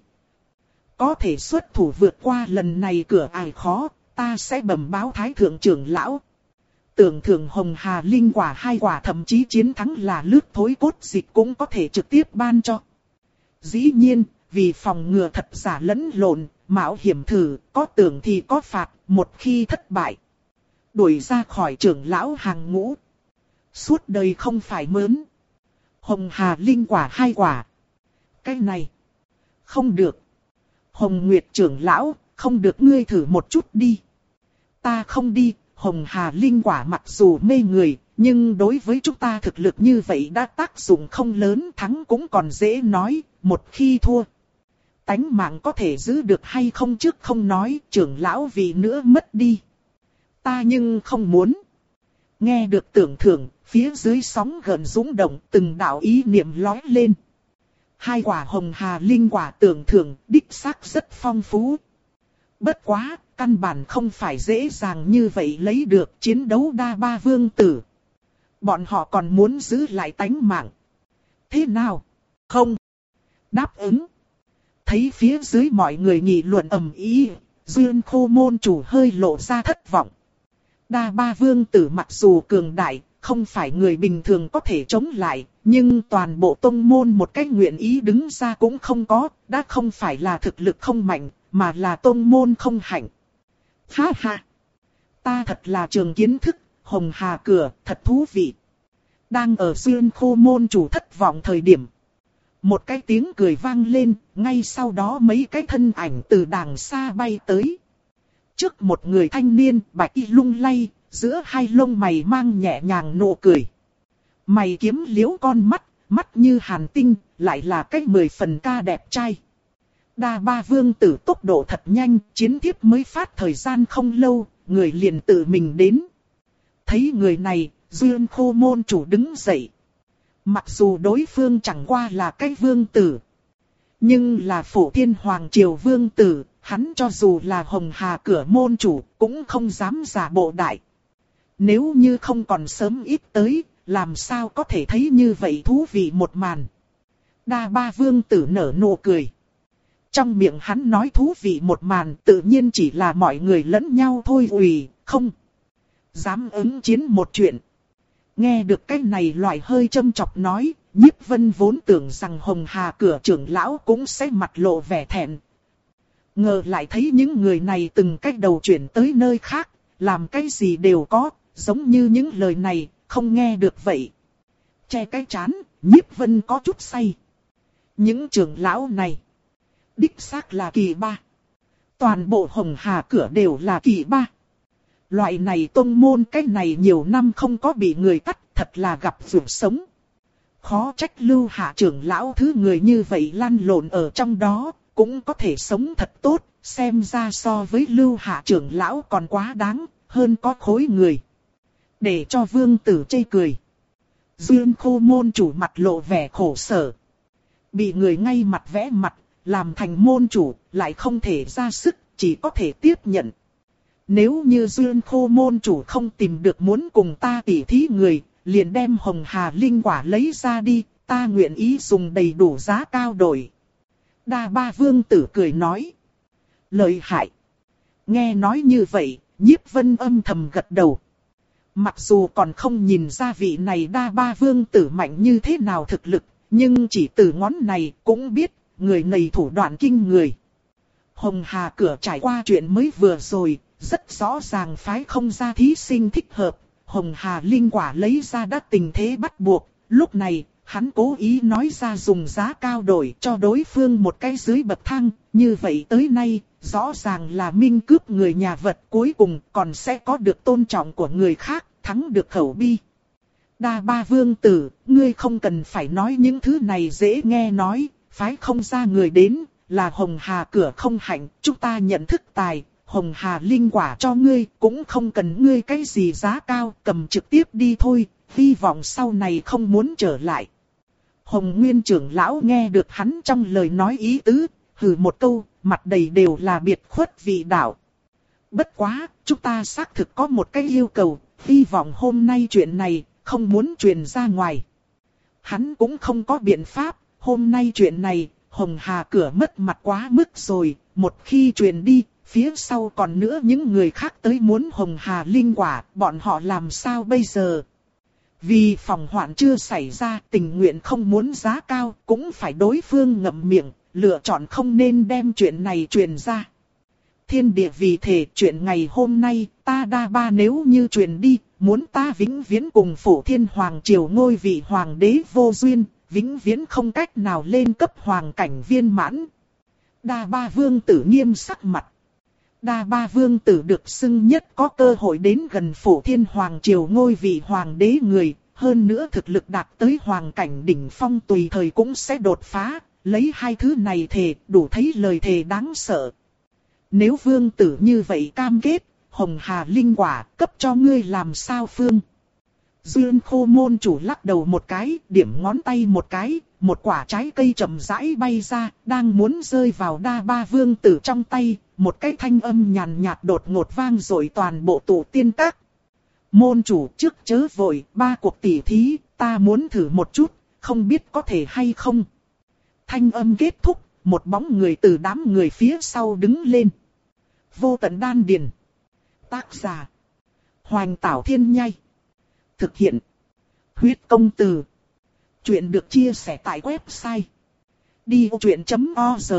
Có thể xuất thủ vượt qua lần này cửa ải khó, ta sẽ bẩm báo thái thượng trưởng lão. Tưởng thưởng Hồng Hà linh quả hai quả thậm chí chiến thắng là lướt thối cốt dịch cũng có thể trực tiếp ban cho. Dĩ nhiên, vì phòng ngừa thật giả lẫn lộn, mạo hiểm thử, có tưởng thì có phạt, một khi thất bại. Đuổi ra khỏi trưởng lão hàng ngũ. Suốt đời không phải mớn. Hồng Hà linh quả hai quả. Cái này. Không được. Hồng Nguyệt trưởng lão, không được ngươi thử một chút đi. Ta không đi, Hồng Hà linh quả mặc dù mê người, nhưng đối với chúng ta thực lực như vậy đã tác dụng không lớn, thắng cũng còn dễ nói, một khi thua. Tánh mạng có thể giữ được hay không trước không nói, trưởng lão vì nữa mất đi. Ta nhưng không muốn. Nghe được tưởng thưởng, phía dưới sóng gần dũng động, từng đạo ý niệm lói lên. Hai quả Hồng Hà linh quả tưởng thưởng, đích xác rất phong phú. Bất quá, căn bản không phải dễ dàng như vậy lấy được chiến đấu đa ba vương tử. Bọn họ còn muốn giữ lại tánh mạng. Thế nào? Không. Đáp ứng. Thấy phía dưới mọi người nghị luận ầm ĩ, Xuyên Khô môn chủ hơi lộ ra thất vọng. Đa ba vương tử mặc dù cường đại, không phải người bình thường có thể chống lại, nhưng toàn bộ tông môn một cách nguyện ý đứng ra cũng không có, đã không phải là thực lực không mạnh, mà là tông môn không hạnh. Ha ha! Ta thật là trường kiến thức, Hồng Hà cửa, thật thú vị. Đang ở Xuyên Khô môn chủ thất vọng thời điểm. Một cái tiếng cười vang lên, ngay sau đó mấy cái thân ảnh từ đàng xa bay tới. Trước một người thanh niên, bạch y lung lay, giữa hai lông mày mang nhẹ nhàng nụ cười. Mày kiếm liễu con mắt, mắt như hàn tinh, lại là cái mười phần ca đẹp trai. Đa ba vương tử tốc độ thật nhanh, chiến thiếp mới phát thời gian không lâu, người liền tự mình đến. Thấy người này, Xuyên Khô môn chủ đứng dậy. Mặc dù đối phương chẳng qua là cái vương tử, nhưng là Phổ Thiên Hoàng Triều vương tử, hắn cho dù là Hồng Hà cửa môn chủ, cũng không dám giả bộ đại. Nếu như không còn sớm ít tới, làm sao có thể thấy như vậy thú vị một màn. Đa ba vương tử nở nụ cười. Trong miệng hắn nói thú vị một màn tự nhiên chỉ là mọi người lẫn nhau thôi ủy, không dám ứng chiến một chuyện. Nghe được cái này loại hơi châm chọc nói, Nhiếp Vân vốn tưởng rằng Hồng Hà cửa trưởng lão cũng sẽ mặt lộ vẻ thẹn. Ngờ lại thấy những người này từng cách đầu chuyển tới nơi khác, làm cái gì đều có, giống như những lời này, không nghe được vậy. Che cái chán, Nhiếp Vân có chút say. Những trưởng lão này, đích xác là kỳ ba. Toàn bộ Hồng Hà cửa đều là kỳ ba. Loại này tông môn cái này nhiều năm không có bị người cắt, thật là gặp rủi sống. Khó trách Lưu Hạ trưởng lão thứ người như vậy lăn lộn ở trong đó, cũng có thể sống thật tốt, xem ra so với Lưu Hạ trưởng lão còn quá đáng, hơn có khối người. Để cho vương tử chê cười. Dương Khô môn chủ mặt lộ vẻ khổ sở. Bị người ngay mặt vẽ mặt, làm thành môn chủ, lại không thể ra sức, chỉ có thể tiếp nhận. Nếu như Dương Khô môn chủ không tìm được muốn cùng ta tỉ thí người, liền đem Hồng Hà Linh quả lấy ra đi, ta nguyện ý dùng đầy đủ giá cao đổi. Đa Ba vương tử cười nói. Lợi hại. Nghe nói như vậy, Nhiếp Vân âm thầm gật đầu. Mặc dù còn không nhìn ra vị này Đa Ba vương tử mạnh như thế nào thực lực, nhưng chỉ từ ngón này cũng biết, người này thủ đoạn kinh người. Hồng Hà cửa trải qua chuyện mới vừa rồi, rất rõ ràng phái không ra thí sinh thích hợp. Hồng Hà Linh quả lấy ra đã tình thế bắt buộc, lúc này, hắn cố ý nói ra dùng giá cao đổi cho đối phương một cái dưới bậc thang, như vậy tới nay, rõ ràng là minh cướp người nhà vật cuối cùng còn sẽ có được tôn trọng của người khác, thắng được khẩu bi. Đa Ba vương tử, ngươi không cần phải nói những thứ này dễ nghe nói, phái không ra người đến, là Hồng Hà cửa không hạnh, chúng ta nhận thức tài. Hồng Hà Linh quả cho ngươi, cũng không cần ngươi cái gì giá cao, cầm trực tiếp đi thôi, hy vọng sau này không muốn trở lại. Hồng Nguyên trưởng lão nghe được hắn trong lời nói ý tứ, hừ một câu, mặt đầy đều là biệt khuất vị đạo. Bất quá, chúng ta xác thực có một cái yêu cầu, hy vọng hôm nay chuyện này, không muốn truyền ra ngoài. Hắn cũng không có biện pháp, hôm nay chuyện này, Hồng Hà cửa mất mặt quá mức rồi, một khi truyền đi, phía sau còn nữa những người khác tới muốn Hồng Hà Linh quả, bọn họ làm sao bây giờ? Vì phòng hoạn chưa xảy ra, tình nguyện không muốn giá cao, cũng phải đối phương ngậm miệng, lựa chọn không nên đem chuyện này truyền ra. Thiên địa vì thể, chuyện ngày hôm nay, ta Đa Ba nếu như truyền đi, muốn ta vĩnh viễn cùng Phổ Thiên Hoàng Triều ngôi vị Hoàng đế vô duyên, vĩnh viễn không cách nào lên cấp Hoàng cảnh viên mãn. Đa Ba vương tử nghiêm sắc mặt. Đa Ba vương tử được xưng nhất có cơ hội đến gần Phổ Thiên Hoàng Triều ngôi vị Hoàng đế người, hơn nữa thực lực đạt tới Hoàng cảnh đỉnh phong tùy thời cũng sẽ đột phá, lấy hai thứ này thề, đủ thấy lời thề đáng sợ. Nếu vương tử như vậy cam kết, Hồng Hà Linh quả cấp cho ngươi làm sao phương? Dương Khô môn chủ lắc đầu một cái, điểm ngón tay một cái, một quả trái cây chậm rãi bay ra, đang muốn rơi vào Đa Ba vương tử trong tay, một cái thanh âm nhàn nhạt đột ngột vang dội toàn bộ tụ tiên các. Môn chủ trước chớ vội, ba cuộc tỉ thí, ta muốn thử một chút, không biết có thể hay không. Thanh âm kết thúc, một bóng người từ đám người phía sau đứng lên. Vô Tận Đan Điền. Tác giả: Hoành Tảo Thiên Nhai. Thực hiện: Huyết Công Từ. Chuyện được chia sẻ tại website đi ô chuyện chấm org.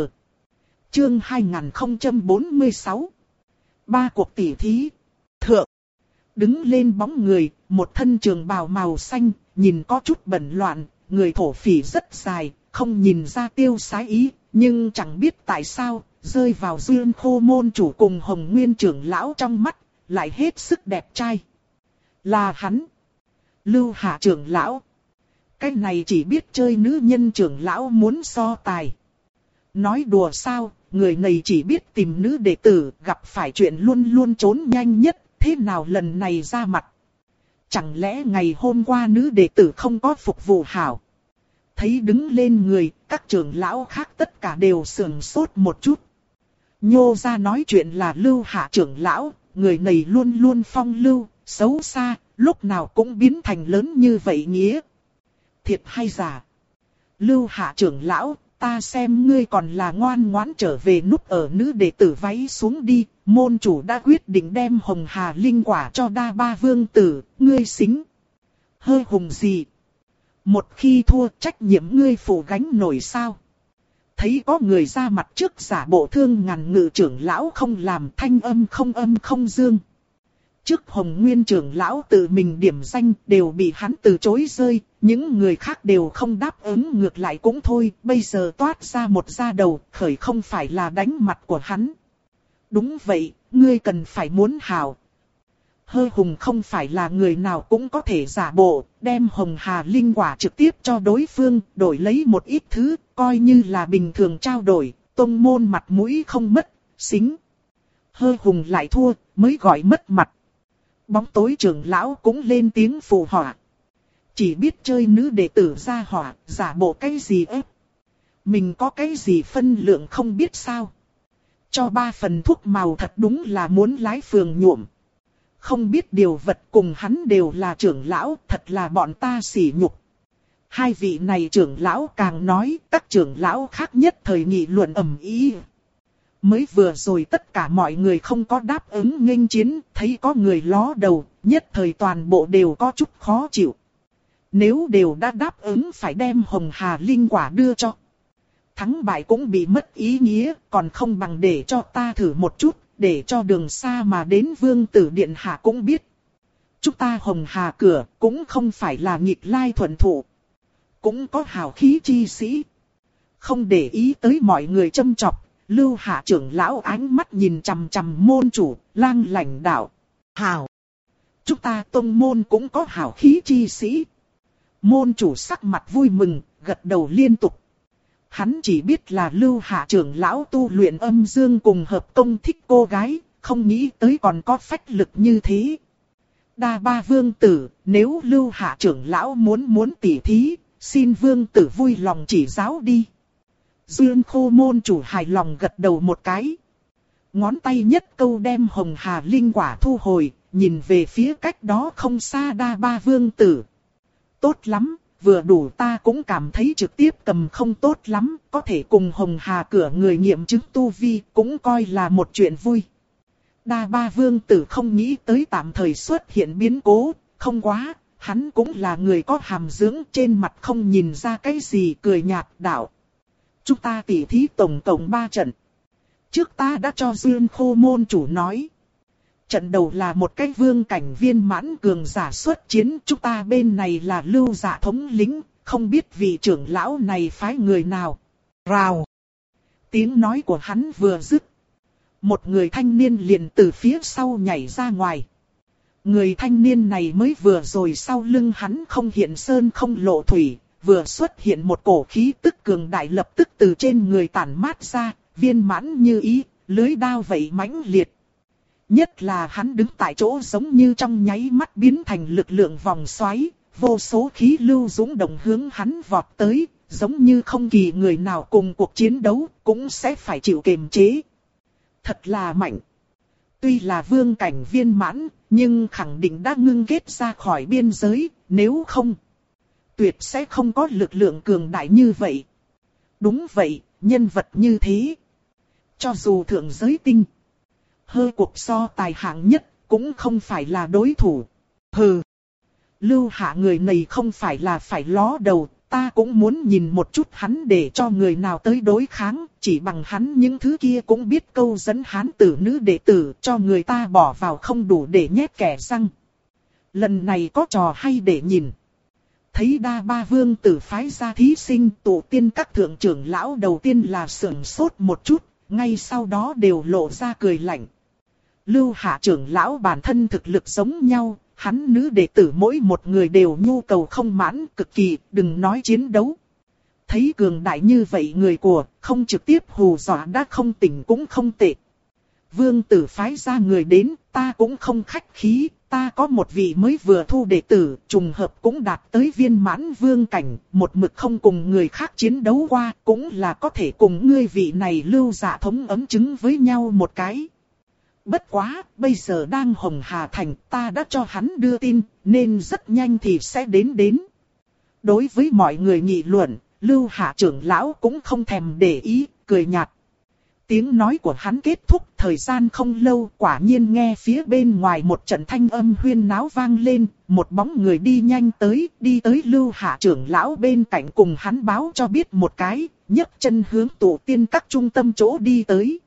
Chương hai nghìn không trăm bốn mươi sáu. Ba cuộc tỉ thí. Thượng. Đứng lên bóng người, một thân trường bào màu xanh, nhìn có chút bẩn loạn, người thổ phỉ rất dài, không nhìn ra tiêu sái ý, nhưng chẳng biết tại sao, rơi vào Dương Khô môn chủ cùng Hồng Nguyên trưởng lão trong mắt, lại hết sức đẹp trai. Là hắn. Lưu Hạ trưởng lão. Cái này chỉ biết chơi nữ nhân trưởng lão muốn so tài. Nói đùa sao, người này chỉ biết tìm nữ đệ tử, gặp phải chuyện luôn luôn trốn nhanh nhất, thế nào lần này ra mặt. Chẳng lẽ ngày hôm qua nữ đệ tử không có phục vụ hảo. Thấy đứng lên người, các trưởng lão khác tất cả đều sườn sốt một chút. Nhô ra nói chuyện là Lưu Hạ trưởng lão, người này luôn luôn phong lưu, xấu xa, lúc nào cũng biến thành lớn như vậy nghĩa. Thiệt hay giả? Lưu Hạ trưởng lão, ta xem ngươi còn là ngoan ngoãn trở về núp ở nữ đệ tử váy xuống đi, môn chủ đã quyết định đem Hồng Hà Linh quả cho Đa Ba vương tử, ngươi xính. Hơi hùng gì? Một khi thua trách nhiệm ngươi phụ gánh nổi sao? Thấy có người ra mặt trước giả bộ thương ngàn ngự trưởng lão không làm thanh âm không âm không dương. Trước Hồng Nguyên trưởng lão tự mình điểm danh đều bị hắn từ chối rơi, những người khác đều không đáp ứng ngược lại cũng thôi, bây giờ toát ra một da đầu, khởi không phải là đánh mặt của hắn. Đúng vậy, ngươi cần phải muốn hảo. Hơ Hùng không phải là người nào cũng có thể giả bộ, đem Hồng Hà Linh Quả trực tiếp cho đối phương, đổi lấy một ít thứ, coi như là bình thường trao đổi, tông môn mặt mũi không mất, xính. Hơ Hùng lại thua, mới gọi mất mặt. Bóng tối trưởng lão cũng lên tiếng phụ họa. Chỉ biết chơi nữ đệ tử ra họa, giả bộ cái gì ép. Mình có cái gì phân lượng không biết sao. Cho ba phần thuốc màu thật đúng là muốn lái phường nhuộm. Không biết điều vật cùng hắn đều là trưởng lão, thật là bọn ta sỉ nhục. Hai vị này trưởng lão càng nói, các trưởng lão khác nhất thời nghị luận ầm ĩ. Mới vừa rồi tất cả mọi người không có đáp ứng nghênh chiến, thấy có người ló đầu, nhất thời toàn bộ đều có chút khó chịu. Nếu đều đã đáp ứng phải đem Hồng Hà Linh Quả đưa cho. Thắng bại cũng bị mất ý nghĩa, còn không bằng để cho ta thử một chút, để cho đường xa mà đến Vương Tử Điện Hạ cũng biết. Chúng ta Hồng Hà cửa cũng không phải là nghịch lai thuận thụ. Cũng có hào khí chi sĩ. Không để ý tới mọi người châm chọc, Lưu Hạ trưởng lão ánh mắt nhìn chằm chằm môn chủ, lang lãnh đạo. Hào! Chúng ta tông môn cũng có hào khí chi sĩ. Môn chủ sắc mặt vui mừng, gật đầu liên tục. Hắn chỉ biết là Lưu Hạ trưởng lão tu luyện âm dương cùng hợp công thích cô gái, không nghĩ tới còn có phách lực như thế. Đa Ba Vương Tử, nếu Lưu Hạ trưởng lão muốn muốn tỉ thí, xin Vương Tử vui lòng chỉ giáo đi. Dương Khô môn chủ hài lòng gật đầu một cái. Ngón tay nhất câu đem Hồng Hà Linh Quả thu hồi, nhìn về phía cách đó không xa Đa Ba Vương Tử. Tốt lắm, vừa đủ ta cũng cảm thấy trực tiếp cầm không tốt lắm, có thể cùng Hồng Hà cửa người nghiệm chứng tu vi cũng coi là một chuyện vui. Đa Ba Vương Tử không nghĩ tới tạm thời xuất hiện biến cố, không quá, hắn cũng là người có hàm dưỡng, trên mặt không nhìn ra cái gì, cười nhạt đạo. Chúng ta tỉ thí tổng cộng ba trận. Trước ta đã cho Dương Khô môn chủ nói. Trận đầu là một cái vương cảnh viên mãn cường giả xuất chiến, chúng ta bên này là Lưu Dạ thống lĩnh, không biết vị trưởng lão này phái người nào. Rào! Tiếng nói của hắn vừa dứt. Một người thanh niên liền từ phía sau nhảy ra ngoài. Người thanh niên này mới vừa rồi sau lưng hắn không hiện sơn không lộ thủy, vừa xuất hiện một cổ khí tức cường đại lập tức từ trên người tản mát ra, viên mãn như ý, lưới đao vậy mãnh liệt. Nhất là hắn đứng tại chỗ giống như trong nháy mắt biến thành lực lượng vòng xoáy, vô số khí lưu dũng động hướng hắn vọt tới, giống như không kỳ người nào cùng cuộc chiến đấu cũng sẽ phải chịu kiềm chế. Thật là mạnh. Tuy là vương cảnh viên mãn, nhưng khẳng định đã ngưng kết ra khỏi biên giới, nếu không, tuyệt sẽ không có lực lượng cường đại như vậy. Đúng vậy, nhân vật như thế. Cho dù thượng giới tinh, hơi cuộc so tài hạng nhất, cũng không phải là đối thủ. Hừ. Lưu Hạ người này không phải là phải ló đầu, ta cũng muốn nhìn một chút hắn để cho người nào tới đối kháng, chỉ bằng hắn những thứ kia cũng biết câu dẫn hán tử nữ đệ tử, cho người ta bỏ vào không đủ để nhét kẻ răng. Lần này có trò hay để nhìn. Thấy Đa Ba Vương Tử phái ra thí sinh, tổ tiên các thượng trưởng lão đầu tiên là sưởng sốt một chút, ngay sau đó đều lộ ra cười lạnh. Lưu Hạ trưởng lão bản thân thực lực giống nhau, hắn nữ đệ tử mỗi một người đều nhu cầu không mãn cực kỳ, đừng nói chiến đấu. Thấy cường đại như vậy người của, không trực tiếp hù dọa đã không tỉnh cũng không tệ. Vương Tử phái ra người đến, ta cũng không khách khí, ta có một vị mới vừa thu đệ tử, trùng hợp cũng đạt tới viên mãn vương cảnh, một mực không cùng người khác chiến đấu qua, cũng là có thể cùng ngươi vị này Lưu Dạ thống ấm chứng với nhau một cái. Bất quá, bây giờ đang Hồng Hà Thành, ta đã cho hắn đưa tin, nên rất nhanh thì sẽ đến đến. Đối với mọi người nghị luận, Lưu Hạ trưởng lão cũng không thèm để ý, cười nhạt. Tiếng nói của hắn kết thúc, thời gian không lâu, quả nhiên nghe phía bên ngoài một trận thanh âm huyên náo vang lên, một bóng người đi nhanh tới, đi tới Lưu Hạ trưởng lão bên cạnh cùng hắn báo cho biết một cái, nhấc chân hướng tổ tiên các trung tâm chỗ đi tới.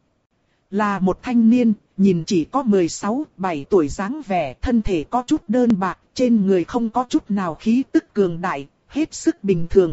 Là một thanh niên, nhìn chỉ có mười sáu, bảy tuổi dáng vẻ, thân thể có chút đơn bạc, trên người không có chút nào khí tức cường đại, hết sức bình thường.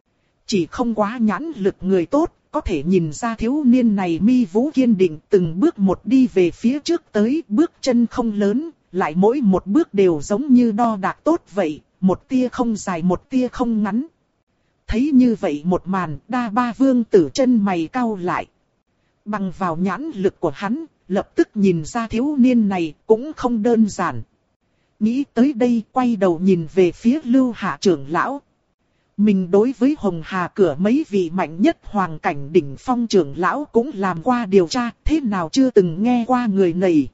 Chỉ không quá nhãn lực người tốt, có thể nhìn ra thiếu niên này mi vũ kiên định, từng bước một đi về phía trước tới, bước chân không lớn, lại mỗi một bước đều giống như đo đạc tốt vậy, một tia không dài một tia không ngắn. Thấy như vậy một màn, Đa Ba Vương tử chân mày cau lại. Bằng vào nhãn lực của hắn, lập tức nhìn ra thiếu niên này cũng không đơn giản. Nghĩ tới đây, quay đầu nhìn về phía Lưu Hạ trưởng lão. Mình đối với Hồng Hà cửa mấy vị mạnh nhất hoàng cảnh đỉnh phong trưởng lão cũng làm qua điều tra, thế nào chưa từng nghe qua người này.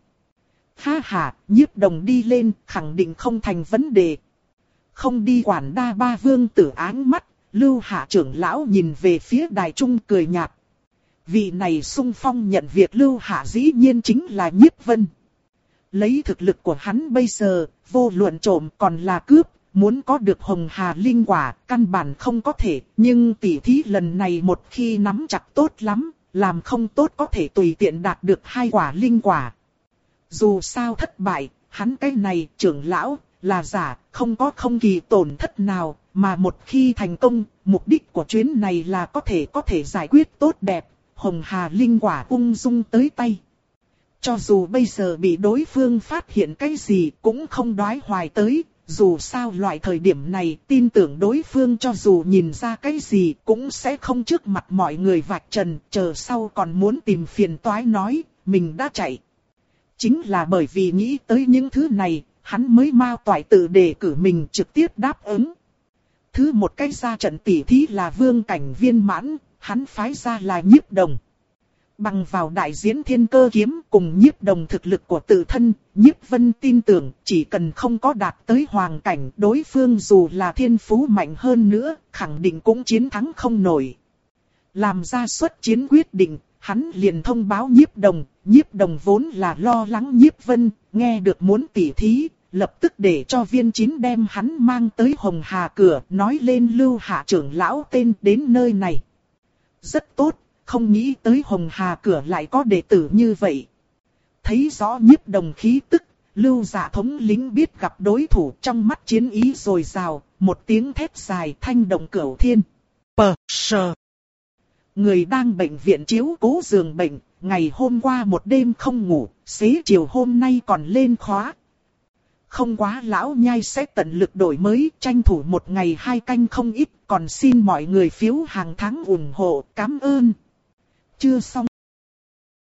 Ha ha, Nhiếp Đồng đi lên, khẳng định không thành vấn đề. Không đi quản Đa Ba Vương tử áng mắt, Lưu Hạ trưởng lão nhìn về phía đài trung cười nhạt. Vị này xung phong nhận việc Lưu Hạ dĩ nhiên chính là Nhiếp Vân. Lấy thực lực của hắn bây giờ, vô luận trộm còn là cướp, muốn có được Hồng Hà linh quả, căn bản không có thể. Nhưng tỉ thí lần này một khi nắm chặt tốt lắm, làm không tốt có thể tùy tiện đạt được hai quả linh quả. Dù sao thất bại, hắn cái này trưởng lão là giả, không có không kỳ tổn thất nào, mà một khi thành công, mục đích của chuyến này là có thể có thể giải quyết tốt đẹp, Hồng Hà linh quả ung dung tới tay. Cho dù bây giờ bị đối phương phát hiện cái gì cũng không đoái hoài tới, dù sao loại thời điểm này tin tưởng đối phương cho dù nhìn ra cái gì cũng sẽ không trước mặt mọi người vạch trần, chờ sau còn muốn tìm phiền toái nói, mình đã chạy. Chính là bởi vì nghĩ tới những thứ này, hắn mới mao toại tự đề cử mình trực tiếp đáp ứng. Thứ một cái ra trận tỉ thí là vương cảnh viên mãn, hắn phái ra là Nhiếp Đồng. Bằng vào đại diễn thiên cơ kiếm cùng Nhiếp Đồng thực lực của tự thân, Nhiếp Vân tin tưởng chỉ cần không có đạt tới hoàng cảnh, đối phương dù là thiên phú mạnh hơn nữa, khẳng định cũng chiến thắng không nổi. Làm ra xuất chiến quyết định, hắn liền thông báo Nhiếp Đồng, Nhiếp Đồng vốn là lo lắng Nhiếp Vân, nghe được muốn tỉ thí, lập tức để cho viên chín đem hắn mang tới Hồng Hà cửa, nói lên Lưu Hạ trưởng lão tên đến nơi này. Rất tốt, không nghĩ tới Hồng Hà cửa lại có đệ tử như vậy. Thấy rõ Nhiếp Đồng khí tức, Lưu Dạ thống lĩnh biết gặp đối thủ trong mắt chiến ý dồi dào, một tiếng thét dài thanh động cửu thiên. Pờ sờ. Người đang bệnh viện chiếu cố giường bệnh, ngày hôm qua một đêm không ngủ, xế chiều hôm nay còn lên khóa. Không quá lão nhai sẽ tận lực đổi mới, tranh thủ một ngày hai canh không ít, còn xin mọi người phiếu hàng tháng ủng hộ, cảm ơn. Chưa xong.